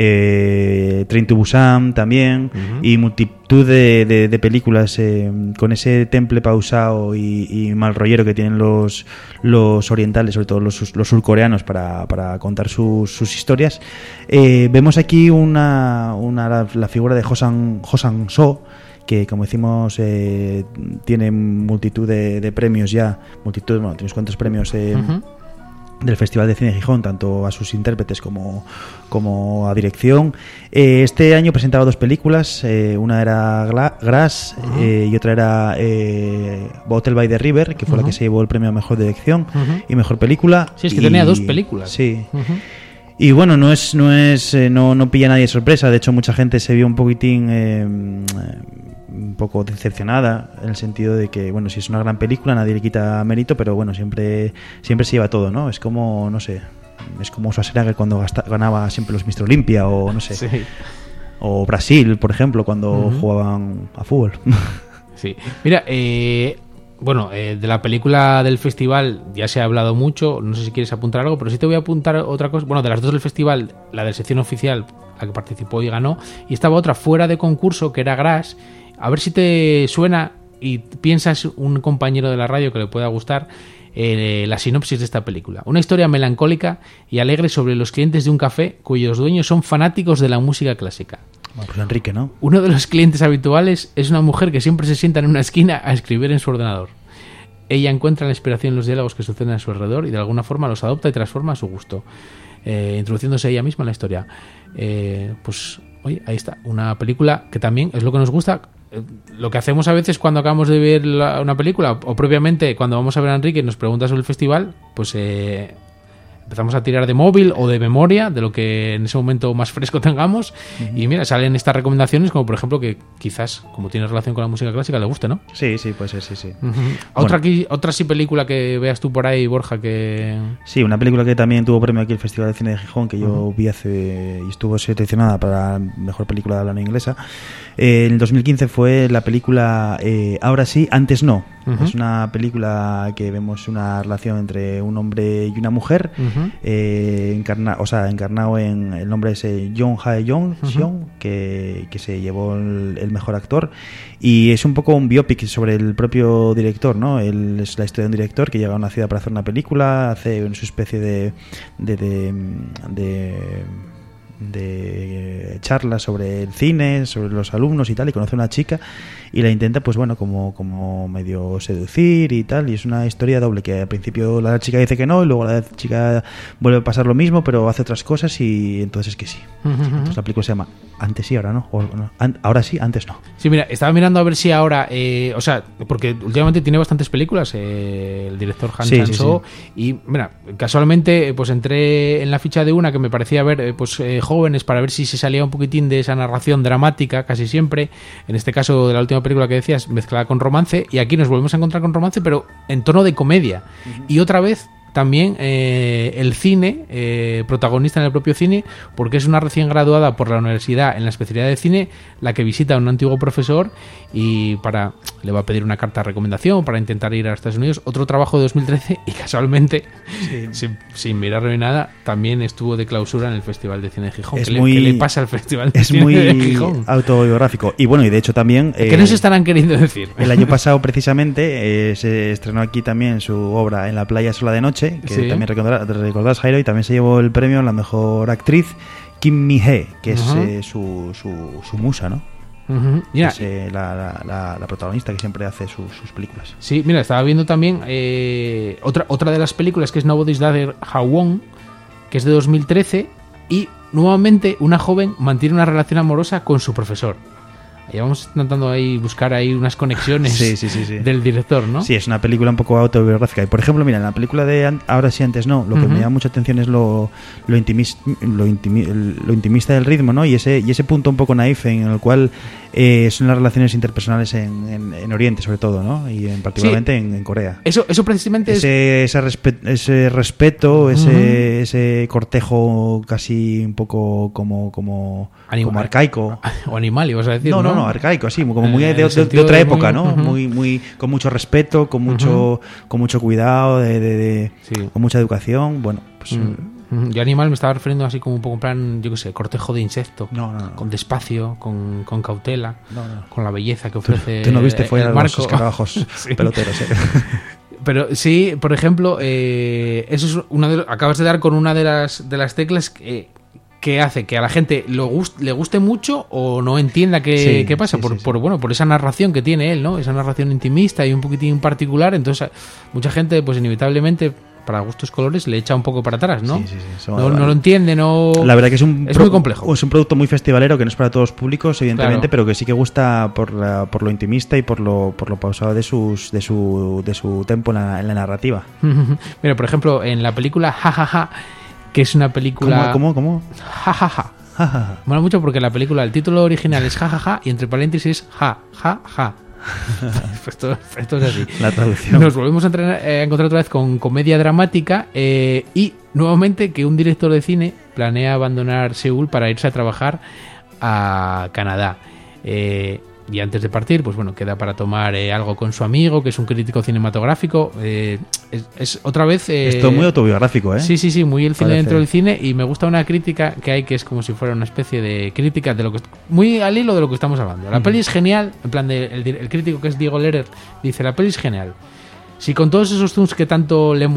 Speaker 5: Train to Busan también, y multitud de películas con ese temple pausado y mal rollero que tienen los orientales, sobre todo los surcoreanos, para contar sus historias. Vemos aquí la figura de Ho Sang-soo, que como decimos tiene multitud de premios ya, tiene unos cuantos premios del Festival de Cine de Gijón, tanto a sus intérpretes como a dirección. Este año presentaba dos películas, una era Grass y otra era Hotel by the River, que fue la que se llevó el premio a Mejor Dirección y Mejor Película.
Speaker 2: Sí, es que tenía dos películas.
Speaker 5: Sí. Y bueno, no pilla a nadie de sorpresa. De hecho, mucha gente se vio un poquitín un poco decepcionada, en el sentido de que, bueno, si es una gran película nadie le quita mérito, pero bueno, siempre se lleva todo, ¿no? Es como, no sé, es como Schwarzenegger cuando ganaba siempre los Mr. Olympia, o no sé,
Speaker 2: Sí.
Speaker 5: o Brasil, por ejemplo, cuando jugaban a fútbol.
Speaker 2: Sí. Mira, bueno, de la película del festival ya se ha hablado mucho, no sé si quieres apuntar algo, pero sí te voy a apuntar otra cosa. Bueno, de las dos del festival, la de sección oficial, la que participó y ganó, y estaba otra fuera de concurso, que era Grass. A ver si te suena y piensas un compañero de la radio que le pueda gustar la sinopsis de esta película. Una historia melancólica y alegre sobre los clientes de un café cuyos dueños son fanáticos de la música clásica.
Speaker 5: Bueno, pues Enrique, ¿no?
Speaker 2: Uno de los clientes habituales es una mujer que siempre se sienta en una esquina a escribir en su ordenador. Ella encuentra la inspiración en los diálogos que suceden a su alrededor y de alguna forma los adopta y transforma a su gusto, introduciéndose ella misma en la historia. Pues, oye, ahí está, una película que también es lo que nos gusta. Lo que hacemos a veces cuando acabamos de ver una película, o propiamente cuando vamos a ver a Enrique y nos pregunta sobre el festival, pues empezamos a tirar de móvil o de memoria, de lo que en ese momento más fresco tengamos, y mira, salen estas recomendaciones, como por ejemplo que quizás, como tiene relación con la música clásica, le guste, ¿no?
Speaker 5: Sí, puede ser, sí.
Speaker 2: Otra sí película que veas tú por ahí, Borja, que...
Speaker 5: Sí, una película que también tuvo premio aquí el Festival de Cine de Gijón, que yo vi y estuvo seleccionada para Mejor Película de Habla No Inglesa. En el 2015 fue la película Ahora sí, antes no,
Speaker 2: Ujú.
Speaker 5: Es una película que vemos una relación entre un hombre y una mujer,
Speaker 2: Ujú.
Speaker 5: encarnado en el nombre es Jung Hae-young, que se llevó el mejor actor, y es un poco un biopic sobre el propio director, ¿no? Es la historia de un director que llega a una ciudad para hacer una película, hace su especie de charlas sobre el cine, sobre los alumnos y tal, y conoce a una chica y la intenta, pues bueno, como medio seducir y tal, y es una historia doble, que al principio la chica dice que no y luego la chica vuelve a pasar lo mismo pero hace otras cosas y entonces es que sí. Entonces la película se llama Antes sí, ahora no, ahora sí, antes no.
Speaker 2: Sí, mira, estaba mirando a ver si ahora, o sea, porque últimamente tiene bastantes películas el director Han
Speaker 5: Sí,
Speaker 2: Chan-soo, y mira, casualmente pues entré en la ficha de una que me parecía ver jóvenes para ver si se salía un poquitín de esa narración dramática casi siempre, en este caso de la última película que decías, mezclada con romance, y aquí nos volvemos a encontrar con romance pero en tono de comedia. Y otra vez también el cine, protagonista en el propio cine, porque es una recién graduada por la universidad en la especialidad de cine la que visita a un antiguo profesor y le va a pedir una carta de recomendación para intentar ir a Estados Unidos. Otro trabajo de 2013 y casualmente, sin mirarlo ni nada, también estuvo de clausura en el Festival de Cine de Gijón. ¿Qué le pasa al Festival de Cine de Gijón?
Speaker 5: Es muy autobiográfico. Y bueno, y de hecho también...
Speaker 2: ¿Qué nos estarán queriendo decir?
Speaker 5: El año pasado precisamente se estrenó aquí también su obra En la playa sola de noche, que
Speaker 2: Sí.
Speaker 5: también recordarás, Jairo, y también se llevó el premio a la mejor actriz, Kim Mi-hee, que es su musa, ¿no?
Speaker 2: Ujú. Mira,
Speaker 5: Es la protagonista que siempre hace sus películas.
Speaker 2: sí, mira, estaba viendo también otra de las películas que es Nobody's Daughter Hawon, que es de 2013, y nuevamente una joven mantiene una relación amorosa con su profesor. Y vamos intentando ahí buscar ahí unas conexiones
Speaker 5: Sí.
Speaker 2: del director, ¿no?
Speaker 5: Sí, es una película un poco autobiográfica. Y por ejemplo, mira, en la película de Ahora sí, antes no, lo que me llama mucha atención es lo intimista del ritmo, ¿no? Y ese punto un poco naif en el cual son las relaciones interpersonales en Oriente, sobre todo, ¿no? Y particularmente en Corea.
Speaker 2: Eso precisamente es...
Speaker 5: Ese respeto, ese cortejo casi un poco como arcaico.
Speaker 2: O animal, ibas a decir,
Speaker 5: No, arcaico, así, como muy
Speaker 2: En
Speaker 5: de
Speaker 2: el sentido
Speaker 5: otra
Speaker 2: de
Speaker 5: época, ¿no?
Speaker 2: muy-
Speaker 5: Muy con mucho respeto, con mucho cuidado,
Speaker 2: Sí.
Speaker 5: con mucha educación. Bueno, pues
Speaker 2: Yo animal me estaba refiriendo así como un poco en plan, yo qué sé, cortejo de insecto.
Speaker 5: No.
Speaker 2: Con despacio, con cautela,
Speaker 5: No.
Speaker 2: con la belleza que ofrece
Speaker 5: Tú no viste
Speaker 2: el
Speaker 5: fuera los
Speaker 2: marco.
Speaker 5: escarabajos
Speaker 2: Sí.
Speaker 5: peloteros, ¿eh?
Speaker 2: Pero sí, por ejemplo, eso es acabas de dar con una de las teclas que hace que a la gente le guste mucho o no entienda qué pasa
Speaker 5: sí,
Speaker 2: por esa narración que tiene él, ¿no? Esa narración intimista y un poquitín particular. Entonces, mucha gente, pues inevitablemente, para gustos colores, le echa un poco para atrás, ¿no?
Speaker 5: Sí.
Speaker 2: No lo entiende, no...
Speaker 5: La verdad que es
Speaker 2: muy complejo.
Speaker 5: Es un producto muy festivalero que no es para todos los públicos, evidentemente,
Speaker 2: Claro.
Speaker 5: pero que sí que gusta por lo intimista y por lo pausado de su tempo en la narrativa.
Speaker 2: Mira, por ejemplo, en la película Ja Ja Ja, que es una película...
Speaker 5: ¿Cómo?
Speaker 2: Ja Ja Ja. Mola mucho porque la película, el título original es Ja Ja Ja y entre paréntesis Ja Ja Ja. Pues esto es así.
Speaker 5: La traducción.
Speaker 2: Nos volvemos a encontrar otra vez con comedia dramática y nuevamente que un director de cine planea abandonar Seúl para irse a trabajar a Canadá. Y antes de partir, pues bueno, queda para tomar algo con su amigo, que es un crítico cinematográfico. Es otra vez...
Speaker 5: Esto es muy autobiográfico, ¿eh?
Speaker 2: Sí, muy el cine
Speaker 5: Parece.
Speaker 2: dentro del cine, y me gusta una crítica que hay que es como si fuera una especie de crítica de lo que muy al hilo de lo que estamos hablando. La peli es genial, en plan el crítico que es Diego Lerer dice, la peli es genial. Si con todos esos zooms que tanto le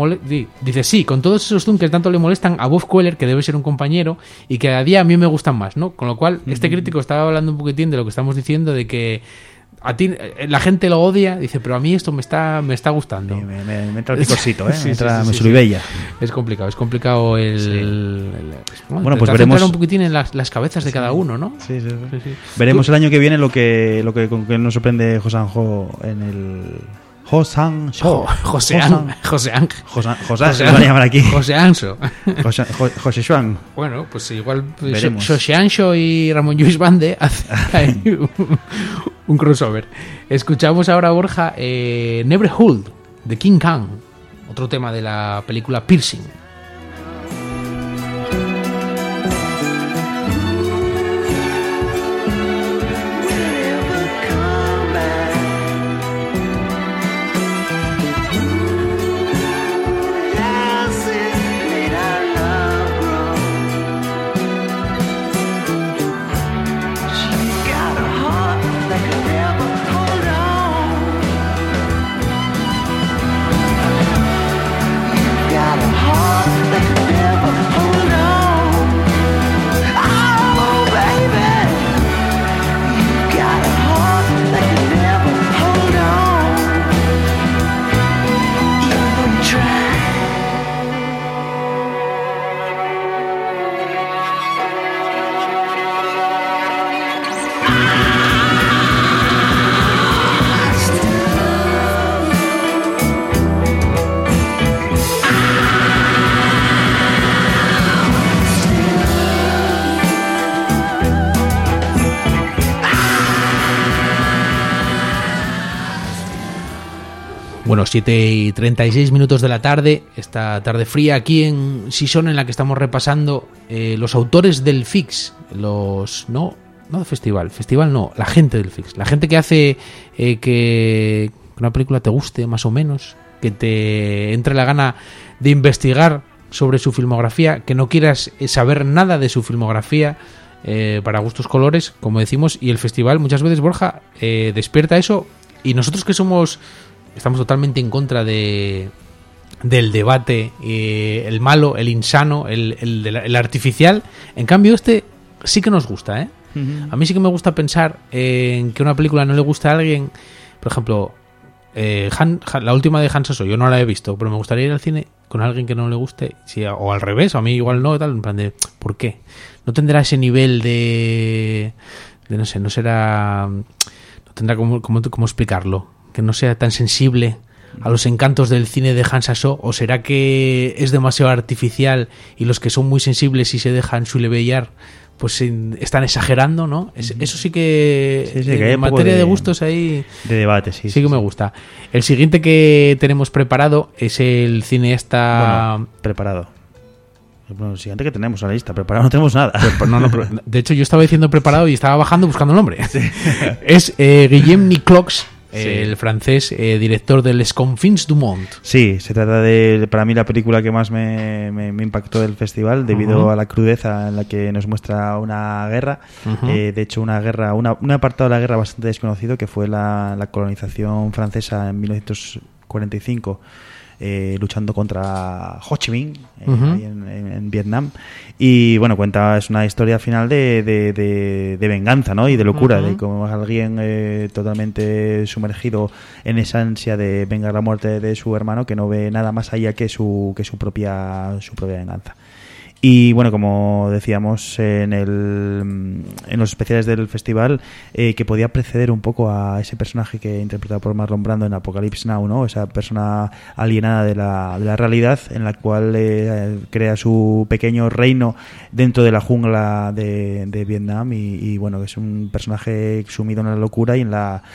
Speaker 2: molestan a Bob Queller, que debe ser un compañero, y que a día a mí me gustan más, ¿no? Con lo cual, este crítico estaba hablando un poquitín de lo que estamos diciendo, de que a ti la gente lo odia, dice, pero a mí esto me está gustando.
Speaker 5: Sí, me entra el picorcito, ¿eh?
Speaker 2: Sí,
Speaker 5: Me suribella.
Speaker 2: Es complicado
Speaker 5: Bueno, pues
Speaker 2: intentar
Speaker 5: veremos.
Speaker 2: centrar un poquitín en las cabezas de cada uno, ¿no?
Speaker 5: Sí.
Speaker 2: Sí.
Speaker 5: Veremos el año que viene con que nos sorprende Josanjo en el Josan Show.
Speaker 2: José Ángel.
Speaker 5: Se lo van a llamar aquí.
Speaker 2: José Anso.
Speaker 5: José Juan.
Speaker 2: Bueno, pues igual
Speaker 5: Veremos.
Speaker 2: José Anso y Ramón Lluís Bande hacen ahí un crossover. Escuchamos ahora, Borja, Neighborhood de King Kong, otro tema de la película Piercing. Bueno, 7:36 de la tarde, esta tarde fría aquí en Sison, en la que estamos repasando los autores del FIX, no de festival no, la gente del FIX, la gente que hace que una película te guste más o menos, que te entre la gana de investigar sobre su filmografía, que no quieras saber nada de su filmografía, para gustos colores, como decimos, y el festival muchas veces, Borja, despierta eso, y nosotros que estamos totalmente en contra del debate, el malo, el insano, el artificial. En cambio sí que nos gusta, ¿eh? A mí sí que me gusta pensar en que una película no le gusta a alguien. Por ejemplo, la última de Han Sasso, yo no la he visto, pero me gustaría ir al cine con alguien que no le guste, o al revés, o a mí igual no, tal, en plan de, ¿por qué? No tendrá ese nivel de no sé, no tendrá cómo explicarlo, que no sea tan sensible a los encantos del cine de Han Sasso, o será que es demasiado artificial y los que son muy sensibles y se dejan sulevellar pues están exagerando, ¿no? Eso sí que,
Speaker 5: que
Speaker 2: en materia de gustos ahí
Speaker 5: de debate, sí
Speaker 2: que me gusta. El siguiente que tenemos preparado es el cineasta...
Speaker 5: Bueno, preparado. Bueno, el siguiente que tenemos en la lista, preparado no tenemos nada.
Speaker 2: De hecho, yo estaba diciendo preparado y estaba bajando buscando el nombre. Sí. Es Guillaume Niclox, el francés, director de Les Confins du Monde.
Speaker 5: Sí, se trata de, para mí, la película que más me impactó del festival, debido a la crudeza en la que nos muestra una guerra. De hecho, una guerra, un apartado de la guerra bastante desconocido, que fue la colonización francesa en 1945. Luchando contra Ho Chi Minh ahí en Vietnam, y bueno, es una historia al final de venganza, ¿no? Y de locura, de cómo alguien totalmente sumergido en esa ansia de vengar la muerte de su hermano, que no ve nada más allá que su propia venganza. Y bueno, como decíamos en los especiales del festival, que podía preceder un poco a ese personaje que interpretado por Marlon Brando en Apocalypse Now, ¿no? Esa persona alienada de la realidad, en la cual crea su pequeño reino dentro de la jungla de Vietnam, y bueno, que es un personaje sumido en la locura y en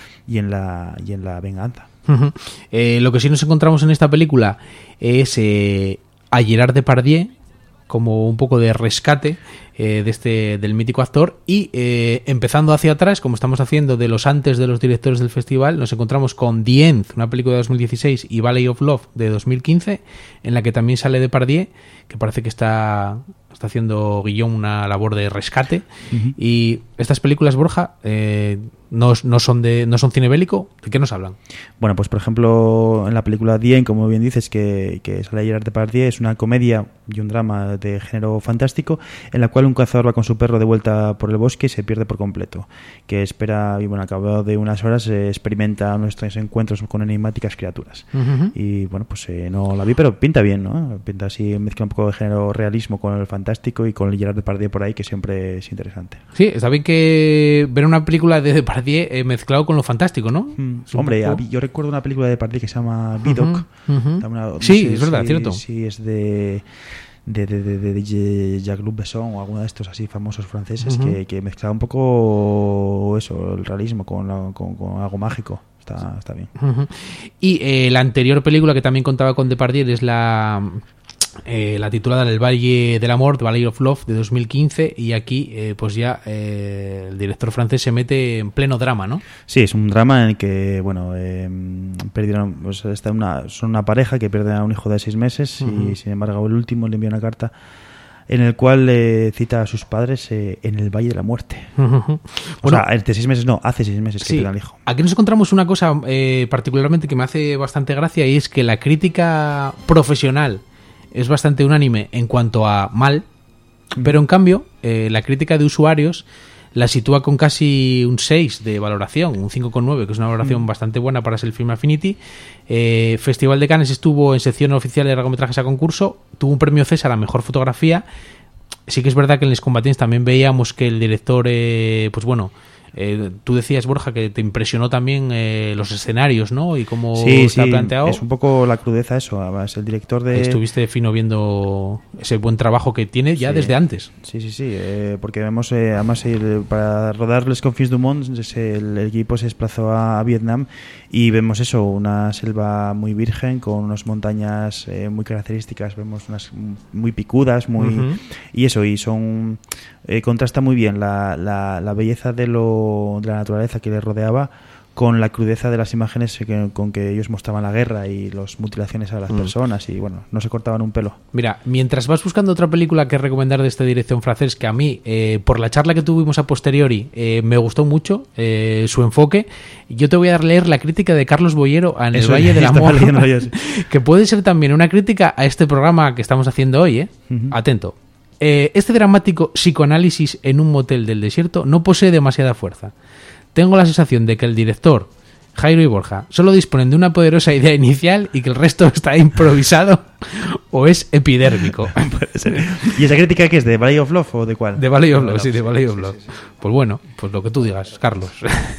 Speaker 5: la venganza.
Speaker 2: Lo que sí nos encontramos en esta película es a Gerard Depardieu como un poco de rescate del mítico actor, y empezando hacia atrás, como estamos haciendo de los antes de los directores del festival, nos encontramos con The End, una película de 2016, y Valley of Love de 2015, en la que también sale Depardieu, que parece que está haciendo Guillaume una labor de rescate. Y estas películas, Borja, no son cine bélico. ¿De qué nos hablan?
Speaker 5: Bueno, pues por ejemplo, en la película The End, como bien dices, que sale Gerard Depardieu, es una comedia y un drama de género fantástico, en la cual un cazador va con su perro de vuelta por el bosque y se pierde por completo, que espera, y bueno, al cabo de unas horas experimenta nuestros encuentros con enigmáticas criaturas. Y bueno, pues no la vi, pero pinta bien, ¿no? Pinta así, mezcla un poco de género realismo con el fantástico, y con el Gerard Depardieu por ahí, que siempre es interesante.
Speaker 2: Sí, está bien que ver una película de Depardieu mezclado con lo fantástico, ¿no?
Speaker 5: Hombre, yo recuerdo una película de Depardieu que se llama Vidocq.
Speaker 2: Sí, es verdad, cierto.
Speaker 5: Sí, es de Jacques-Luc Besson o alguno de estos así famosos franceses, que mezclaba un poco eso, el realismo con algo mágico. Está bien.
Speaker 2: Y la anterior película que también contaba con Depardieu es la titulada El Valle del Amor, The Valley of Love, de 2015, y aquí pues ya el director francés se mete en pleno drama, ¿no?
Speaker 5: Sí, es un drama en el que, bueno, perdieron, pues son una pareja que pierde a un hijo de 6 meses, y sin embargo el último le envía una carta en el cual cita a sus padres en el Valle de la Muerte.
Speaker 2: Bueno,
Speaker 5: o sea, hace 6 meses que pierde al hijo.
Speaker 2: Aquí nos encontramos una cosa particularmente que me hace bastante gracia, y es que la crítica profesional es bastante unánime en cuanto a mal, pero en cambio la crítica de usuarios la sitúa con casi un 6 de valoración, un 5,9, que es una valoración bastante buena para ser Film Affinity. Festival de Cannes estuvo en sección oficial de largometrajes a concurso, tuvo un premio César a mejor fotografía. Sí que es verdad que en Les Combatants también veíamos que el director, pues bueno, Tú decías, Borja, que te impresionó también los escenarios, ¿no? Y cómo
Speaker 5: Sí,
Speaker 2: está
Speaker 5: sí,
Speaker 2: planteado.
Speaker 5: es un poco la crudeza eso. Además, el director de...
Speaker 2: Estuviste fino viendo ese buen trabajo que tiene ya
Speaker 5: Sí.
Speaker 2: desde antes.
Speaker 5: Sí, porque vemos, además, para rodar Les Confis du Monde, el equipo se desplazó a Vietnam y vemos eso, una selva muy virgen con unas montañas muy características, vemos unas muy picudas, muy
Speaker 2: Ujú.
Speaker 5: y eso, y son contrasta muy bien la belleza de la naturaleza que les rodeaba con la crudeza de las imágenes con que ellos mostraban la guerra y las mutilaciones a las personas, y bueno, no se cortaban un pelo.
Speaker 2: Mira, mientras vas buscando otra película que recomendar de esta dirección francés, que a mí, por la charla que tuvimos a posteriori, me gustó mucho su enfoque, yo te voy a leer la crítica de Carlos Boyero en El
Speaker 5: Eso
Speaker 2: Valle del
Speaker 5: estaba
Speaker 2: Amor,
Speaker 5: leyendo yo, sí.
Speaker 2: que puede ser también una crítica a este programa que estamos haciendo hoy, ¿eh?
Speaker 5: Ujú.
Speaker 2: Atento. Este dramático psicoanálisis en un motel del desierto no posee demasiada fuerza. Tengo la sensación de que el director, Jairo y Borja, solo disponen de una poderosa idea inicial y que el resto está improvisado o es epidérmico.
Speaker 5: ¿Y esa crítica qué es? ¿De Valley of Love o de cuál?
Speaker 2: De Valley of Love, sí, de Valley of Love. Pues bueno, pues lo que tú digas, Carlos.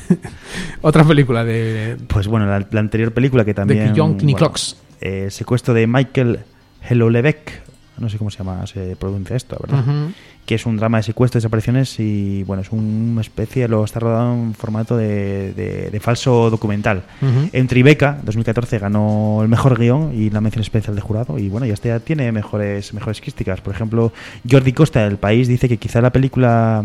Speaker 2: Otra película de...
Speaker 5: Pues bueno, la anterior película que también...
Speaker 2: De Guillaume Niclox.
Speaker 5: El secuestro de Michael Helolevec, no sé cómo se pronuncia esto, la verdad.
Speaker 2: Ujú.
Speaker 5: Que es un drama de secuestro y desapariciones y bueno, es una especie, lo está rodado en formato de falso documental.
Speaker 2: Ujú.
Speaker 5: En Tribeca, 2014, ganó el mejor guión y la mención especial de jurado, y bueno, ya ya tiene mejores críticas. Por ejemplo, Jordi Costa del País dice que quizá esta película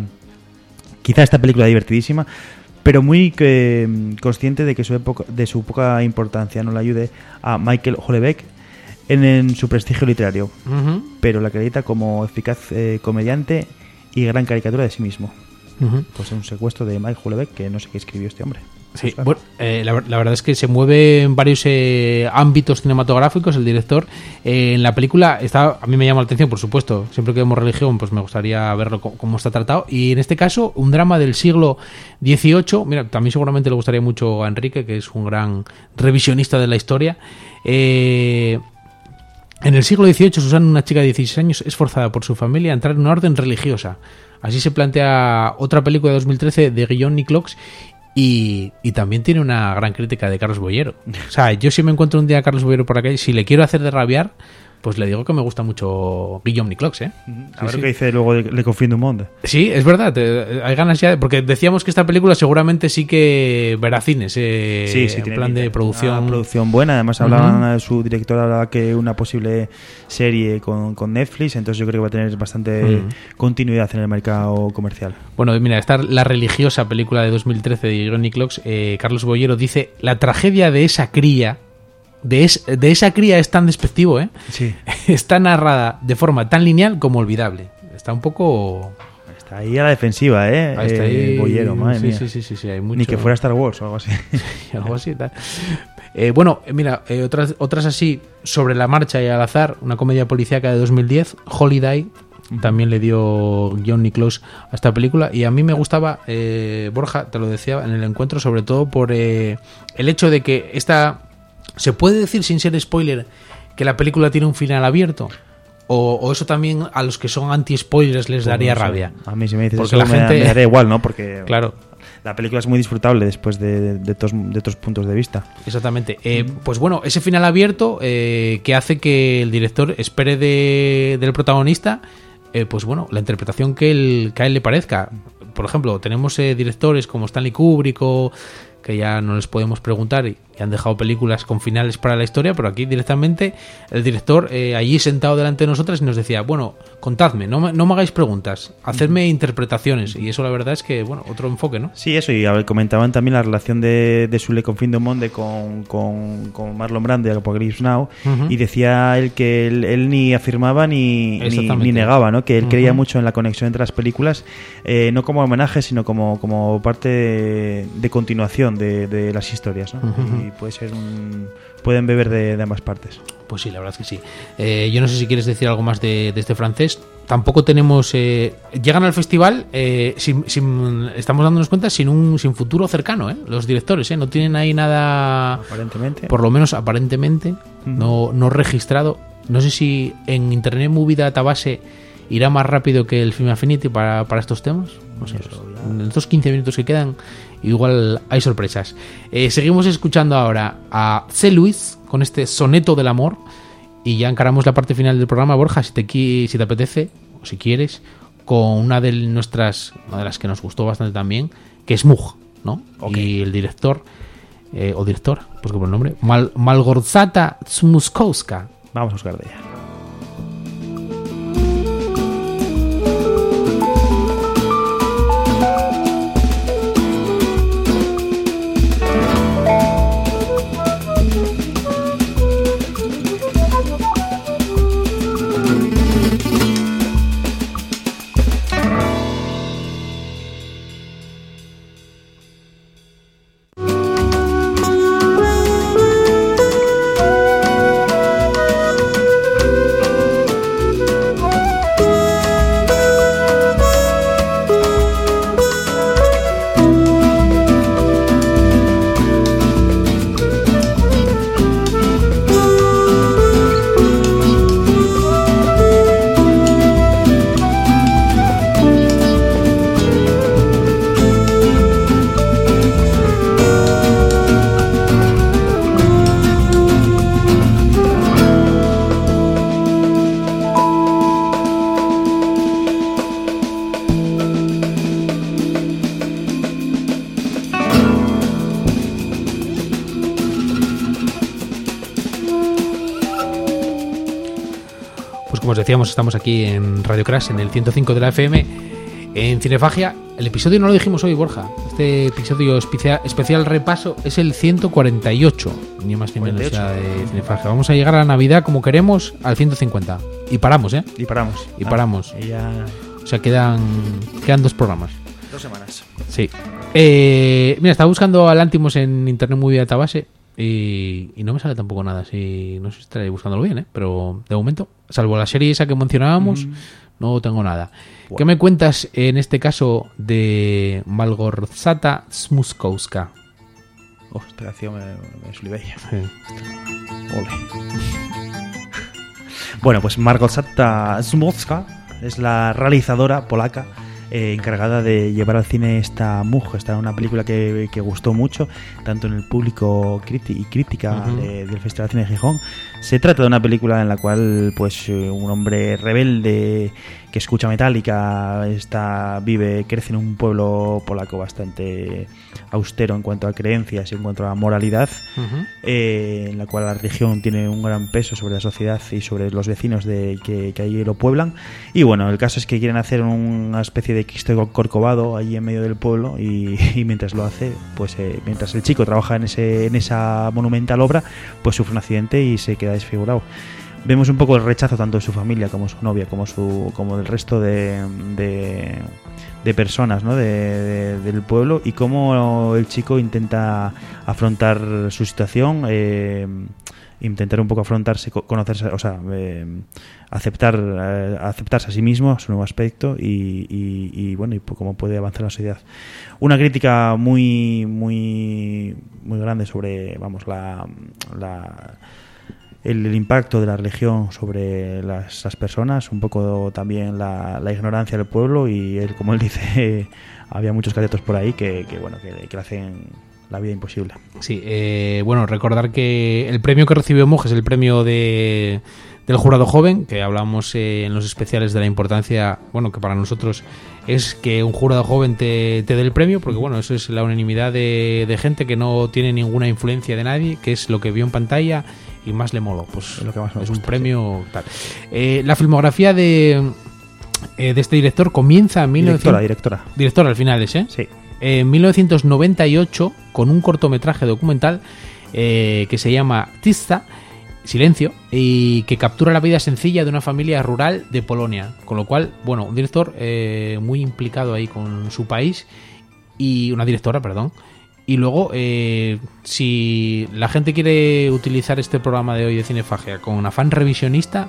Speaker 5: divertidísima, pero muy consciente de que de su poca importancia no le ayude a Michael Houellebecq en su prestigio literario,
Speaker 2: Ujú.
Speaker 5: pero la acredita como eficaz comediante y gran caricatura de sí mismo.
Speaker 2: Ujú.
Speaker 5: Pues es un secuestro de Mike Houellebecq, que no sé qué escribió este hombre.
Speaker 2: Sí,
Speaker 5: Pues,
Speaker 2: bueno, la verdad es que se mueve en varios ámbitos cinematográficos el director. En la película a mí me llama la atención, por supuesto, siempre que vemos religión, pues me gustaría verlo cómo está tratado. Y en este caso, un drama del siglo XVIII. Mira, también seguramente le gustaría mucho a Enrique, que es un gran revisionista de la historia. En el siglo XVIII, Susana, una chica de 16 años, es forzada por su familia a entrar en una orden religiosa. Así se plantea otra película de 2013 de Guillaume Niclox. Y también tiene una gran crítica de Carlos Boyero. O sea, yo si me encuentro un día a Carlos Boyero por la calle, si le quiero hacer de rabiar, pues le digo que me gusta mucho Guillaume Niclox, ¿eh?
Speaker 5: a ver qué dice luego de Le Confin du Monde.
Speaker 2: Sí, es verdad. Hay ganas ya, porque decíamos que esta película seguramente sí que verá cines,
Speaker 5: Sí,
Speaker 2: en
Speaker 5: tiene
Speaker 2: plan de
Speaker 5: pinta.
Speaker 2: producción.
Speaker 5: Una producción buena. Además, su director hablaba que una posible serie con Netflix, entonces yo creo que va a tener bastante continuidad en el mercado comercial.
Speaker 2: Bueno, mira, esta La religiosa, película de 2013 de Guillaume Niclox, Carlos Boyero dice: la tragedia de esa cría, de esa cría es tan despectivo, ¿eh?
Speaker 5: Sí.
Speaker 2: Está narrada de forma tan lineal como olvidable. Está un poco...
Speaker 5: Está ahí a la defensiva, ¿eh?
Speaker 2: Está ahí...
Speaker 5: Boyero, madre mía.
Speaker 2: Sí, hay mucho...
Speaker 5: Ni que fuera Star Wars o algo así.
Speaker 2: algo así, tal. Bueno, mira, otras así, sobre la marcha y al azar, una comedia policíaca de 2010, Holiday, también le dio Guillaume Niclox a esta película, y a mí me gustaba, Borja, te lo decía en el encuentro, sobre todo por el hecho de que esta... ¿Se puede decir sin ser spoiler que la película tiene un final abierto? ¿O eso también a los que son anti-spoilers les daría
Speaker 5: Pues no sé.
Speaker 2: rabia?
Speaker 5: A mí si me dices
Speaker 2: Porque
Speaker 5: eso
Speaker 2: la gente...
Speaker 5: me daría igual, ¿no? Porque
Speaker 2: Claro.
Speaker 5: la película es muy disfrutable después de otros puntos de vista.
Speaker 2: Exactamente. Pues bueno, ese final abierto que hace que el director espere del protagonista, pues bueno, la interpretación que a él le parezca. Por ejemplo, tenemos directores como Stanley Kubrick, que ya no les podemos preguntar y han dejado películas con finales para la historia, pero aquí directamente el director allí sentado delante de nosotras y nos decía: bueno, contadme, no me hagáis preguntas, hacedme interpretaciones. Y eso la verdad es que, bueno, otro enfoque, ¿no?
Speaker 5: Sí, eso, y comentaban también la relación de su Le Confin du Monde con Marlon Brando y Apocalypse Now, y decía él que él ni afirmaba ni negaba, ¿no? Que él creía mucho en la conexión entre las películas, no como homenaje, sino como parte de continuación de las historias, ¿no? Y pueden beber de ambas partes.
Speaker 2: Pues sí, la verdad es que sí. Yo no sé si quieres decir algo más de este francés. Tampoco tenemos... llegan al festival, estamos dándonos cuenta, sin futuro cercano, los directores. No tienen ahí nada...
Speaker 5: Aparentemente.
Speaker 2: Por lo menos aparentemente, no registrado. No sé si en Internet Movie Database irá más rápido que el Film Affinity para estos temas. No sé, en estos 15 minutos que quedan, igual hay sorpresas. Seguimos escuchando ahora a C. Luis con este Soneto del Amor. Y ya encaramos la parte final del programa, Borja, si te apetece, o si quieres, con una de las que nos gustó bastante también, que es Mug, ¿no? Okay. Y el director, pues por el nombre, Malgorzata Smuskowska.
Speaker 5: Vamos a buscar de ella.
Speaker 2: Como os decíamos, estamos aquí en Radio Crash, en el 105 de la FM, en Cinefagia. El episodio no lo dijimos hoy, Borja. Este episodio especial repaso es el 148, ni más ni menos ya de Cinefagia. Vamos a llegar a la Navidad como queremos al 150. Y paramos, ¿eh?
Speaker 5: Y paramos.
Speaker 2: Y
Speaker 5: ya...
Speaker 2: O sea, quedan 2 programas.
Speaker 5: 2 semanas.
Speaker 2: Sí. Mira, estaba buscando a Lantimos en Internet Movie Database. Y no me sale tampoco nada. Si no sé si estaré buscándolo bien, pero de momento, salvo la serie esa que mencionábamos, no tengo nada. Wow. ¿Qué me cuentas en este caso de Malgorzata Smuskowska?
Speaker 5: Esta canción me es bella.
Speaker 2: Sí.
Speaker 5: Ole. Bueno, pues Malgorzata Smuskowska es la realizadora polaca encargada de llevar al cine esta Mug. Esta es una película que gustó mucho, tanto en el público y crítica del Festival de Cine de Gijón. Se trata de una película en la cual pues un hombre rebelde que escucha Metallica crece en un pueblo polaco bastante austero en cuanto a creencias y en cuanto a moralidad, en la cual la religión tiene un gran peso sobre la sociedad y sobre los vecinos que allí lo pueblan. Y bueno, el caso es que quieren hacer una especie de Cristo Corcovado allí en medio del pueblo, y mientras lo hace, pues mientras el chico trabaja en esa monumental obra, pues sufre un accidente y se queda desfigurado. Vemos un poco el rechazo tanto de su familia como su novia como del resto de personas, ¿no? del pueblo, y cómo el chico intenta afrontar su situación, intentar un poco afrontarse, conocerse, o sea, aceptarse a sí mismo, su nuevo aspecto, y bueno, y cómo puede avanzar la sociedad. Una crítica muy muy muy grande sobre, vamos, el impacto de la religión sobre las personas, un poco también la ignorancia del pueblo, y él, como él dice, había muchos catetos por ahí que le hacen la vida imposible.
Speaker 2: Sí, bueno, recordar que el premio que recibió Mug es el premio del jurado joven, que hablamos en los especiales de la importancia, bueno, que para nosotros es que un jurado joven te dé el premio, porque bueno, eso es la unanimidad de gente que no tiene ninguna influencia de nadie, que es lo que vio en pantalla y más le moló. Pues
Speaker 5: es lo que más me
Speaker 2: es
Speaker 5: gusta,
Speaker 2: un premio, sí. Tal. La filmografía de este director comienza en Directora al final, ¿eh?
Speaker 5: Sí.
Speaker 2: En 1998, con un cortometraje documental que se llama Tista, Silencio, y que captura la vida sencilla de una familia rural de Polonia. Con lo cual, bueno, un director muy implicado ahí con su país, y una directora, perdón. Y luego, si la gente quiere utilizar este programa de hoy de Cinefagia con afán revisionista,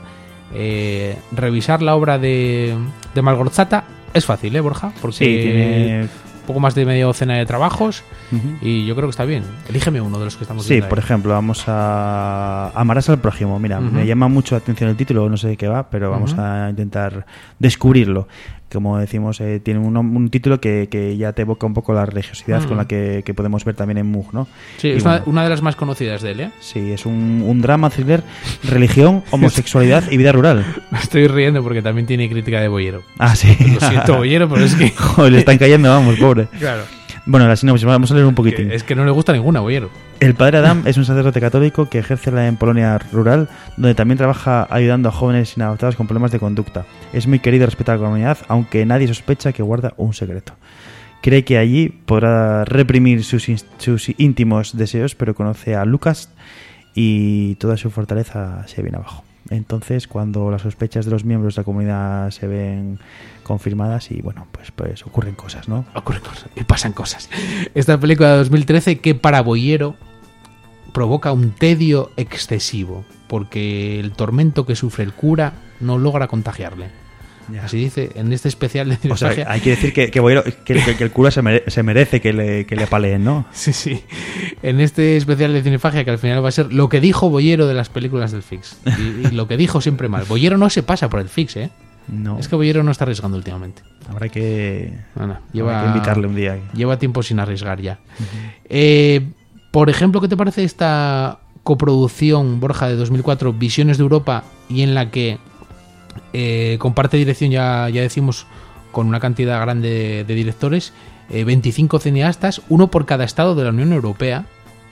Speaker 2: revisar la obra de Malgorzata es fácil, ¿eh, Borja? Porque
Speaker 5: sí,
Speaker 2: poco más de media docena de trabajos y yo creo que está bien. Elígeme uno de los que estamos
Speaker 5: Sí,
Speaker 2: viendo
Speaker 5: por
Speaker 2: ahí.
Speaker 5: ejemplo, vamos a Amarás al prójimo. Mira, me llama mucho la atención el título, no sé de qué va, pero vamos a intentar descubrirlo. Como decimos, tiene un título que ya te evoca un poco la religiosidad con la que podemos ver también en Moog, ¿no?
Speaker 2: Sí,
Speaker 5: Y
Speaker 2: es
Speaker 5: bueno,
Speaker 2: una de las más conocidas de él, ¿eh?
Speaker 5: sí, es un drama, thriller, religión, homosexualidad y vida rural.
Speaker 2: Me estoy riendo porque también tiene crítica de Boyero.
Speaker 5: Ah, sí.
Speaker 2: Lo siento, Boyero, pero es que...
Speaker 5: Joder, le están cayendo, vamos, pobre.
Speaker 2: Claro.
Speaker 5: Bueno, la sinopsis, vamos a leer un poquitín.
Speaker 2: Es que no le gusta ninguna, Boyero.
Speaker 5: El padre Adam es un sacerdote católico que ejerce en Polonia rural, donde también trabaja ayudando a jóvenes inadaptados con problemas de conducta. Es muy querido y respetado por la comunidad, aunque nadie sospecha que guarda un secreto. Cree que allí podrá reprimir sus íntimos deseos, pero conoce a Lucas y toda su fortaleza se viene abajo. Entonces, cuando las sospechas de los miembros de la comunidad se ven confirmadas y bueno, pues ocurren cosas, ¿no?
Speaker 2: Ocurren cosas y pasan cosas. Esta película de 2013 que para Boyero provoca un tedio excesivo porque el tormento que sufre el cura no logra contagiarle.
Speaker 5: Ya.
Speaker 2: Así dice en este especial de
Speaker 5: O sea,
Speaker 2: Cinefagia.
Speaker 5: hay que decir que Boyero, que el cura se merece que le paleen, ¿no?
Speaker 2: Sí, sí. En este especial de Cinefagia, que al final va a ser lo que dijo Boyero de las películas del Fix. Y lo que dijo siempre mal. Boyero no se pasa por el Fix, ¿eh?
Speaker 5: No.
Speaker 2: Es que Boyero no está arriesgando últimamente.
Speaker 5: Habrá que
Speaker 2: Lleva,
Speaker 5: habrá que invitarle un día.
Speaker 2: Lleva tiempo sin arriesgar ya. Por ejemplo, ¿qué te parece esta coproducción, Borja, de 2004, Visiones de Europa, y en la que comparte dirección, ya decimos, con una cantidad grande de directores, 25 cineastas, uno por cada estado de la Unión Europea,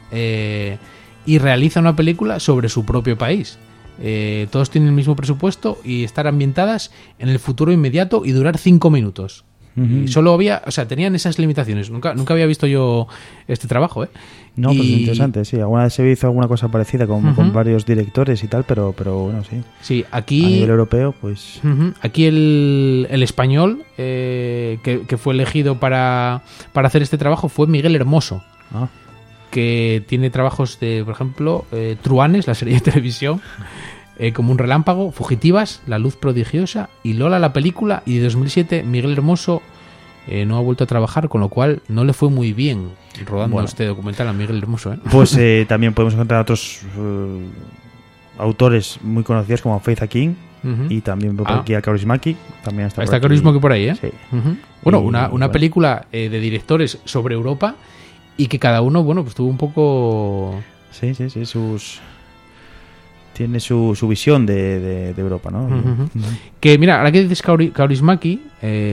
Speaker 2: y realiza una película sobre su propio país. Todos tienen el mismo presupuesto y estar ambientadas en el futuro inmediato y durar 5 minutos. Y solo había, o sea, tenían esas limitaciones. Nunca había visto yo este trabajo, ¿eh?
Speaker 5: No, pues es interesante, sí. Alguna vez se hizo alguna cosa parecida con varios directores y tal, pero bueno, sí.
Speaker 2: Sí, aquí...
Speaker 5: A nivel europeo, pues...
Speaker 2: Aquí el español que fue elegido para hacer este trabajo fue Miguel Hermoso, que tiene trabajos de, por ejemplo, Truanes, la serie de televisión, como Un relámpago, Fugitivas, La luz prodigiosa y Lola, la película. Y de 2007 Miguel Hermoso no ha vuelto a trabajar, con lo cual no le fue muy bien rodando este documental a Miguel Hermoso, ¿eh?
Speaker 5: Pues también podemos encontrar otros autores muy conocidos como Faith King y también por aquí a Kaurismäki. También está por aquí.
Speaker 2: Kaurismäki por ahí, ¿eh?
Speaker 5: Sí.
Speaker 2: Bueno,
Speaker 5: Y,
Speaker 2: una película de directores sobre Europa y que cada uno, bueno, pues tuvo un poco...
Speaker 5: Sí, tiene su visión de Europa, ¿no?
Speaker 2: Que mira, ahora que dices Kaurismäki,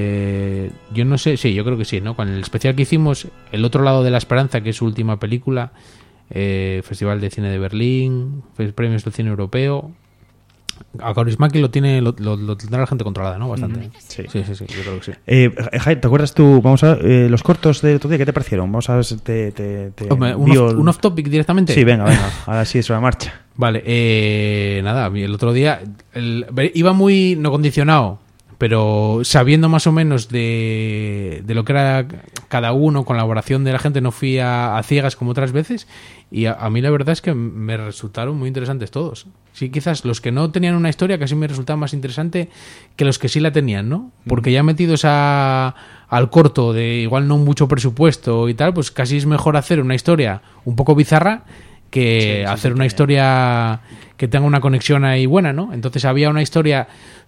Speaker 2: yo no sé, sí, yo creo que sí, ¿no? Con el especial que hicimos, El otro lado de la esperanza, que es su última película, Festival de Cine de Berlín, Premios del Cine Europeo. A Kaurismäki lo tendrá la gente controlada, ¿no? Bastante.
Speaker 5: Sí.
Speaker 2: Sí, yo creo que sí.
Speaker 5: Jaime, ¿te acuerdas tú? Vamos a los cortos del otro día, ¿qué te parecieron? Vamos a ver si
Speaker 2: Hombre, un off topic directamente.
Speaker 5: Sí, venga, ahora sí es una marcha.
Speaker 2: Vale, nada, el otro día iba muy no condicionado, pero sabiendo más o menos de lo que era cada uno, con la colaboración de la gente, no fui a ciegas como otras veces, y a mí la verdad es que me resultaron muy interesantes todos. Sí, quizás los que no tenían una historia casi me resultaba más interesante que los que sí la tenían, ¿no? Porque ya metidos al corto de igual no mucho presupuesto y tal, pues casi es mejor hacer una historia un poco bizarra que hacer una historia que tenga una conexión ahí buena, ¿no? Entonces había una historia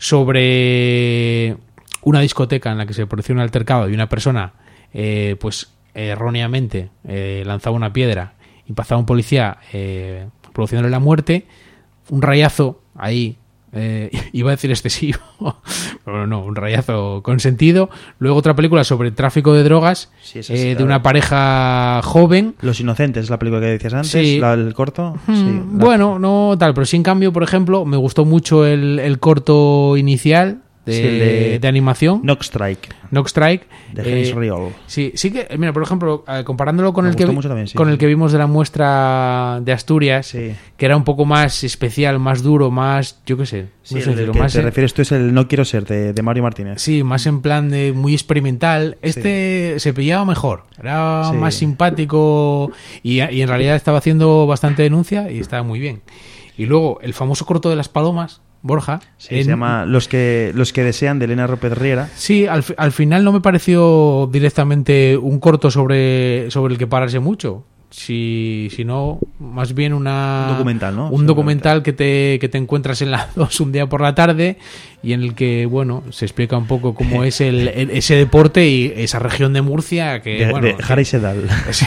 Speaker 2: sobre una discoteca en la que se produjo un altercado y una persona pues erróneamente lanzaba una piedra y pasaba un policía produciéndole la muerte, un rayazo ahí, iba a decir excesivo, pero no, un rayazo con sentido. Luego otra película sobre tráfico de drogas, de una pareja joven.
Speaker 5: Los Inocentes es la película que decías antes,
Speaker 2: Sí.
Speaker 5: el corto. Sí,
Speaker 2: Bueno, no tal, pero sí, en cambio, por ejemplo, me gustó mucho el corto inicial de animación.
Speaker 5: Knock Strike, de James Riol.
Speaker 2: Sí que, mira, por ejemplo, comparándolo con
Speaker 5: Me
Speaker 2: el que
Speaker 5: gustó mucho también, sí,
Speaker 2: con
Speaker 5: sí.
Speaker 2: el que vimos de la muestra de Asturias,
Speaker 5: Sí.
Speaker 2: que era un poco más especial, más duro, más, yo qué sé,
Speaker 5: Sí,
Speaker 2: no sé
Speaker 5: el
Speaker 2: decirlo,
Speaker 5: que
Speaker 2: más
Speaker 5: te refieres tú es el No quiero ser, de Mario Martínez.
Speaker 2: sí, más en plan de muy experimental. Este se pillaba mejor, era
Speaker 5: Sí.
Speaker 2: más simpático y en realidad estaba haciendo bastante denuncia y estaba muy bien. Y luego el famoso corto de las palomas, Borja.
Speaker 5: Sí, se llama Los que desean, de Elena López Riera.
Speaker 2: Sí, al final no me pareció directamente un corto sobre el que pararse mucho. Sino más bien un
Speaker 5: documental, ¿no?
Speaker 2: Un documental que te encuentras en la 2 un día por la tarde y en el que, bueno, se explica un poco cómo es ese deporte y esa región de Murcia que,
Speaker 5: de Jara y Sedal.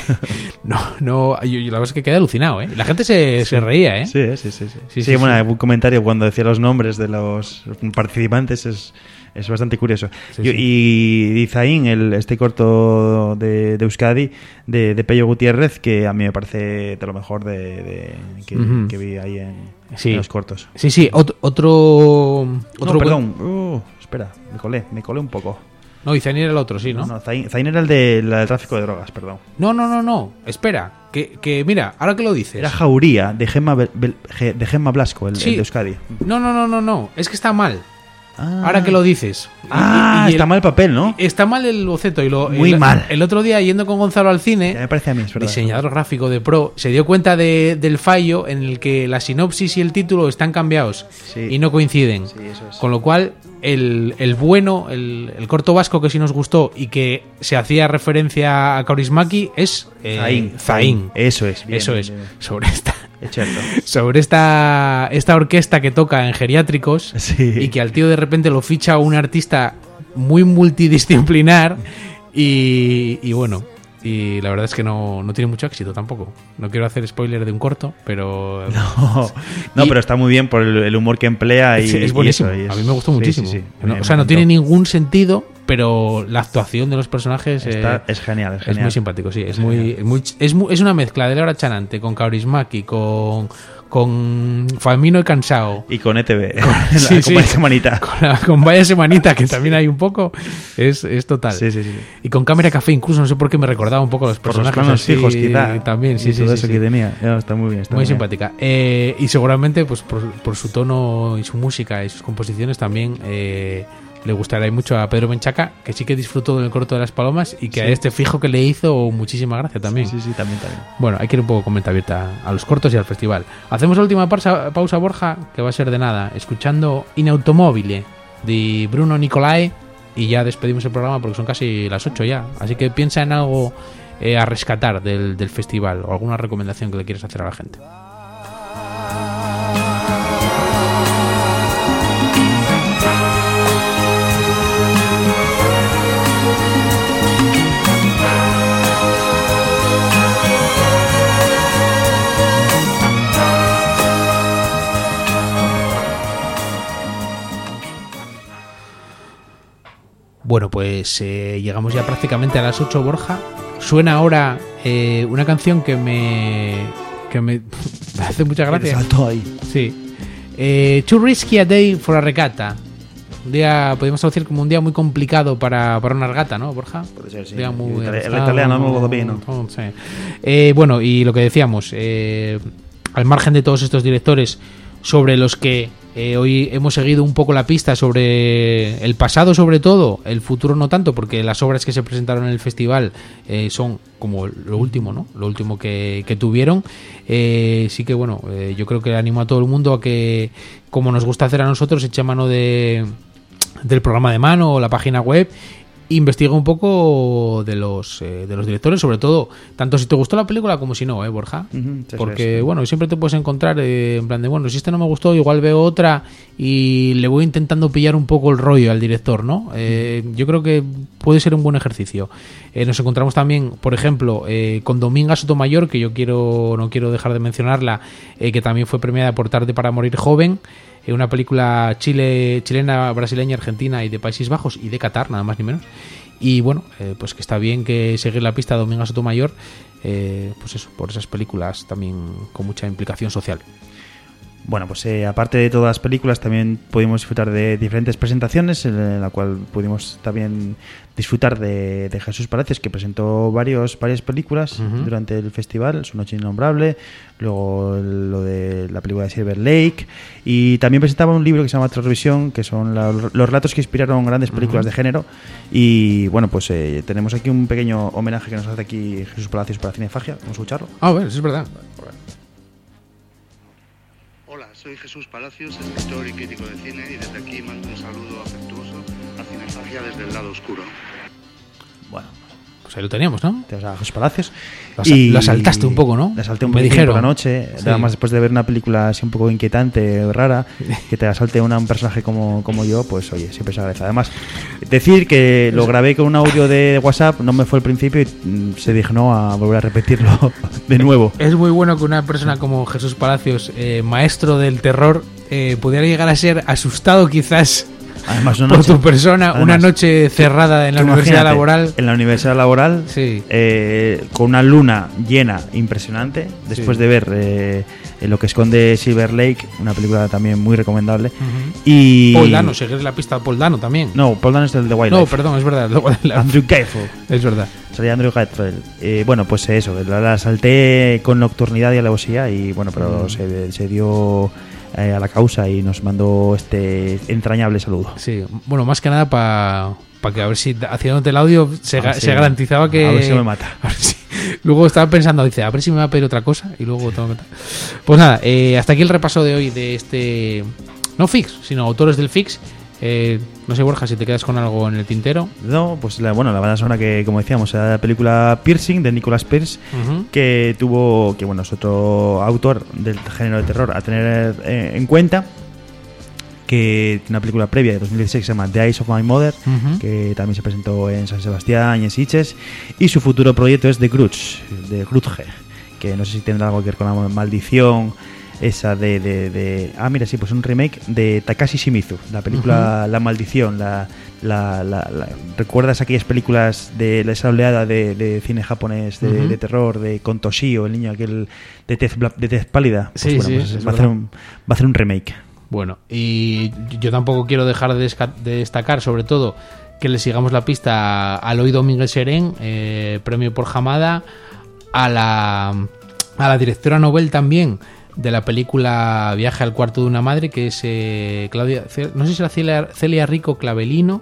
Speaker 2: No, yo la verdad es que quedé alucinado, ¿eh? La gente se reía, ¿eh?
Speaker 5: Sí, bueno, un comentario cuando decía los nombres de los participantes es bastante curioso. Y Zain, este corto de Euskadi, de Pello Gutiérrez, que a mí me parece de lo mejor que vi ahí en los cortos.
Speaker 2: Sí, otro
Speaker 5: perdón. Espera, me colé un poco.
Speaker 2: No, y Zain era el otro, sí, ¿no?
Speaker 5: No, Zain era el del tráfico de drogas, perdón.
Speaker 2: No. Espera, que mira, ahora que lo dices.
Speaker 5: Era Jauría, de Gemma Blasco, el de Euskadi.
Speaker 2: No. Es que está mal. Ahora que lo dices.
Speaker 5: Está mal el papel, ¿no?
Speaker 2: Está mal el boceto.
Speaker 5: Muy mal.
Speaker 2: El otro día, yendo con Gonzalo al cine,
Speaker 5: ya me parece a mí, es verdad,
Speaker 2: diseñador gráfico de Pro, se dio cuenta del fallo en el que la sinopsis y el título están cambiados y no coinciden.
Speaker 5: Sí, eso es.
Speaker 2: Con lo cual, el corto vasco que sí nos gustó y que se hacía referencia a Kaurismäki es Zain.
Speaker 5: Eso es. Bien,
Speaker 2: eso es.
Speaker 5: Bien.
Speaker 2: Sobre esta orquesta que toca en geriátricos y que al tío de repente lo ficha un artista muy multidisciplinar y bueno, y la verdad es que no tiene mucho éxito tampoco. No quiero hacer spoiler de un corto, pero
Speaker 5: pero está muy bien por el humor que emplea y
Speaker 2: es buenísimo. A mí me gustó muchísimo. No tiene ningún sentido, pero la actuación de los personajes
Speaker 5: es genial.
Speaker 2: Es muy simpático, sí. Es una mezcla de Laura Chanante con Kaurismäki, con Famino y Cansao.
Speaker 5: Y con ETV. Con Vaya Semanita.
Speaker 2: Con Vaya Semanita, que también hay un poco. Es total.
Speaker 5: Sí.
Speaker 2: Y con Cámara Café, incluso, no sé por qué me recordaba un poco a los personajes.
Speaker 5: Por los planos fijos, quizá.
Speaker 2: También, sí.
Speaker 5: Todo eso que tenía. Está muy bien.
Speaker 2: Muy simpática. Y seguramente, pues por su tono y su música y sus composiciones también. Le gustará mucho a Pedro Menchaca, que sí que disfrutó del corto de las palomas y que a este fijo que le hizo muchísima gracia también.
Speaker 5: Sí, también.
Speaker 2: Bueno, hay que ir un poco con mente abierta a los cortos y al festival. Hacemos la última pausa, Borja, que va a ser de nada, escuchando In Automobile de Bruno Nicolai y ya despedimos el programa porque son casi las 8 ya. Así que piensa en algo a rescatar del festival o alguna recomendación que le quieras hacer a la gente. Bueno, pues llegamos ya prácticamente a las 8, Borja. Suena ahora una canción que me hace mucha gracia.
Speaker 5: Saltó ahí.
Speaker 2: Sí. Too risky a day for a regatta. Un día, podemos decir, como un día muy complicado para una regata, ¿no, Borja?
Speaker 5: Puede ser, sí.
Speaker 2: Un día muy
Speaker 5: el italiano no lo vino.
Speaker 2: Bueno, y lo que decíamos, al margen de todos estos directores sobre los que hoy hemos seguido un poco la pista sobre el pasado, sobre todo, el futuro no tanto, porque las obras que se presentaron en el festival son como lo último, ¿no? Lo último que tuvieron. Sí que, bueno, yo creo que animo a todo el mundo a que, como nos gusta hacer a nosotros, eche mano del programa de mano o la página web. Investiga un poco de los directores, sobre todo, tanto si te gustó la película como si no, Borja. Porque, bueno, siempre te puedes encontrar en plan de, bueno, si este no me gustó, igual veo otra y le voy intentando pillar un poco el rollo al director, ¿no? Yo creo que puede ser un buen ejercicio. Nos encontramos también, por ejemplo, con Dominga Sotomayor, que yo no quiero dejar de mencionarla, que también fue premiada por Tarde para morir joven. Una película chilena, brasileña, argentina y de Países Bajos y de Qatar, nada más ni menos. Y bueno, pues que está bien que seguir la pista de Dominga Sotomayor, pues eso, por esas películas también con mucha implicación social.
Speaker 5: Bueno, pues aparte de todas las películas, también pudimos disfrutar de diferentes presentaciones, en la cual pudimos también disfrutar de Jesús Palacios, que presentó varias películas durante el festival, Su noche innombrable, luego lo de la película de Silver Lake, y también presentaba un libro que se llama Transvisión, que son los relatos que inspiraron grandes películas de género. Y bueno, pues tenemos aquí un pequeño homenaje que nos hace aquí Jesús Palacios para Cinefagia. Vamos a escucharlo.
Speaker 2: Ah, bueno, eso es verdad.
Speaker 7: Hola, Soy Jesús Palacios, escritor y crítico de cine, y desde aquí mando un saludo afectuoso a Cinefagia desde el lado oscuro.
Speaker 5: Bueno,
Speaker 2: Pues ahí lo teníamos, ¿no?
Speaker 5: te vas a Jesús Palacios.
Speaker 2: Lo asaltaste un poco, ¿no?
Speaker 5: La salté un
Speaker 2: Me
Speaker 5: poquito
Speaker 2: dijeron.
Speaker 5: por la noche.
Speaker 2: Sí.
Speaker 5: Nada más después de ver una película así un poco inquietante, rara, que te asalte un personaje como yo, pues oye, siempre se agradece. Además, decir que lo grabé con un audio de WhatsApp, no me fue al principio y se dignó a volver a repetirlo de nuevo.
Speaker 2: Es muy bueno que una persona como Jesús Palacios, maestro del terror, pudiera llegar a ser asustado quizás
Speaker 5: Además,
Speaker 2: por tu persona, una noche cerrada en la
Speaker 5: tú
Speaker 2: universidad
Speaker 5: imagínate,
Speaker 2: laboral.
Speaker 5: En la universidad laboral,
Speaker 2: Sí.
Speaker 5: Con una luna llena impresionante, después
Speaker 2: Sí.
Speaker 5: de ver Lo que esconde Silver Lake, una película también muy recomendable.
Speaker 2: Ujú.
Speaker 5: Y
Speaker 2: Paul Dano, seguir la pista de Paul Dano también.
Speaker 5: No, Paul Dano es el de Wildlife.
Speaker 2: No, perdón, es verdad.
Speaker 5: Andrew Garfield.
Speaker 2: Es verdad.
Speaker 5: Salía Andrew Garfield. Bueno, pues eso, la salté con nocturnidad y alevosía y bueno, pero se dio a la causa y nos mandó este entrañable saludo.
Speaker 2: Sí, bueno, más que nada para que a ver si haciéndote el audio se garantizaba que...
Speaker 5: A ver si me mata.
Speaker 2: A ver si- Luego estaba pensando, dice, a ver si me va a pedir otra cosa y luego tengo que... Pues nada, hasta aquí el repaso de hoy de este... No Fix, sino autores del Fix. No sé, Borja, si te quedas con algo en el tintero.
Speaker 5: No, pues la banda sonora que, como decíamos, era la película Piercing de Nicholas Pearce,
Speaker 2: Ujú.
Speaker 5: que bueno, es otro autor del género de terror a tener en cuenta, que tiene una película previa de 2016 que se llama The Eyes of My Mother,
Speaker 2: Ujú.
Speaker 5: que también se presentó en San Sebastián y en Sitges, y su futuro proyecto es The Grudge, que no sé si tendrá algo que ver con la maldición esa mira, sí, pues un remake de Takashi Shimizu, la película La Maldición. ¿Recuerdas aquellas películas de esa oleada de cine japonés de terror, con Toshio, el niño aquel de tez pálida? Pues
Speaker 2: Sí,
Speaker 5: bueno,
Speaker 2: sí,
Speaker 5: pues
Speaker 2: es
Speaker 5: va a hacer un remake.
Speaker 2: Bueno, y yo tampoco quiero dejar de destacar, sobre todo, que le sigamos la pista a Eloy Domínguez Serén, premio por Hamada, a la directora novel también de la película Viaje al cuarto de una madre, que es Claudia, no sé si era Celia Rico Clavelino,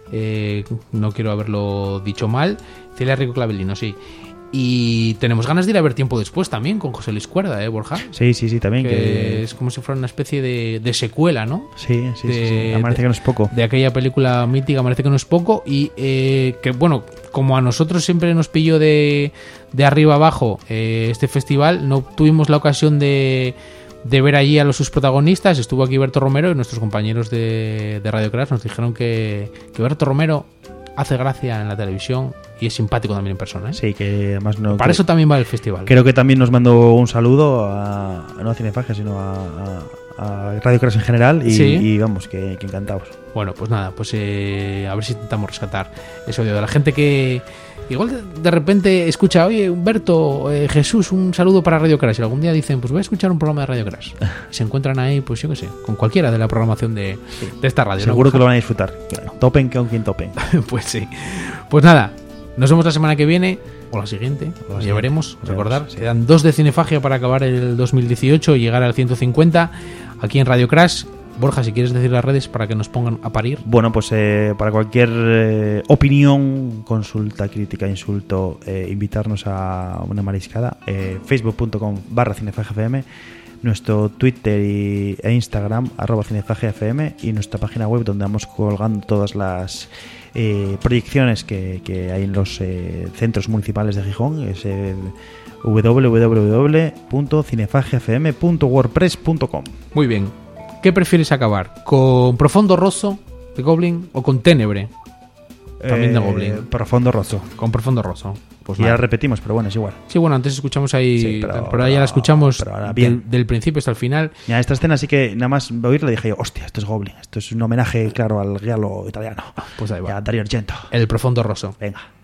Speaker 2: no quiero haberlo dicho mal, Celia Rico Clavelino, sí. Y tenemos ganas de ir a ver Tiempo después también con José Luis Cuerda, Borja.
Speaker 5: Sí, también.
Speaker 2: Que es como si fuera una especie de secuela, ¿no?
Speaker 5: Sí. Parece que no es poco.
Speaker 2: De aquella película mítica, parece que no es poco. Y que, bueno, como a nosotros siempre nos pilló de arriba abajo este festival, no tuvimos la ocasión de ver allí a sus protagonistas. Estuvo aquí Berto Romero y nuestros compañeros de Radio Crash nos dijeron que Berto Romero hace gracia en la televisión y es simpático también en persona, ¿eh?
Speaker 5: Sí, que además no...
Speaker 2: Para eso también va el festival.
Speaker 5: Creo que también nos mandó un saludo no a Cinefagia, sino a Radio Crash en general y vamos, que encantados.
Speaker 2: Bueno, pues nada, pues a ver si intentamos rescatar ese audio de la gente que igual de repente escucha, oye, Humberto, Jesús, un saludo para Radio Crash, y algún día dicen, pues voy a escuchar un programa de Radio Crash. Y se encuentran ahí, pues yo qué sé, con cualquiera de la programación de esta radio.
Speaker 5: Seguro
Speaker 2: ¿no?
Speaker 5: que lo van a disfrutar. Topen con quien topen.
Speaker 2: Pues sí. Pues nada, nos vemos la semana que viene o la siguiente, ya veremos. Recordar,
Speaker 5: sí.
Speaker 2: quedan 2 de Cinefagia para acabar el 2018 y llegar al 150 aquí en Radio Crash. Borja, si quieres decir las redes para que nos pongan a parir.
Speaker 5: Bueno, pues para cualquier opinión, consulta, crítica, insulto, invitarnos a una mariscada, facebook.com/cinefagiafm, nuestro Twitter e Instagram @cinefagiafm y nuestra página web donde vamos colgando todas las proyecciones que hay en los centros municipales de Gijón. Es el www.cinefagiafm.wordpress.com.
Speaker 2: Muy bien. ¿Qué prefieres acabar? ¿Con Profondo Rosso de Goblin o con Ténebre? También de Goblin.
Speaker 5: Profondo Rosso.
Speaker 2: Con Profondo Rosso. Pues
Speaker 5: Y ya
Speaker 2: nada.
Speaker 5: repetimos, pero bueno, es igual.
Speaker 2: Sí, bueno, antes escuchamos ahí,
Speaker 5: Sí,
Speaker 2: pero ahora ya la escuchamos
Speaker 5: pero ahora bien.
Speaker 2: del principio hasta el final.
Speaker 5: Mira, esta escena sí que nada más oírla dije yo, hostia, esto es Goblin, esto es un homenaje, claro, al giallo italiano.
Speaker 2: Pues ahí
Speaker 5: Y
Speaker 2: va.
Speaker 5: a Dario Argento.
Speaker 2: El Profondo Rosso.
Speaker 5: Venga.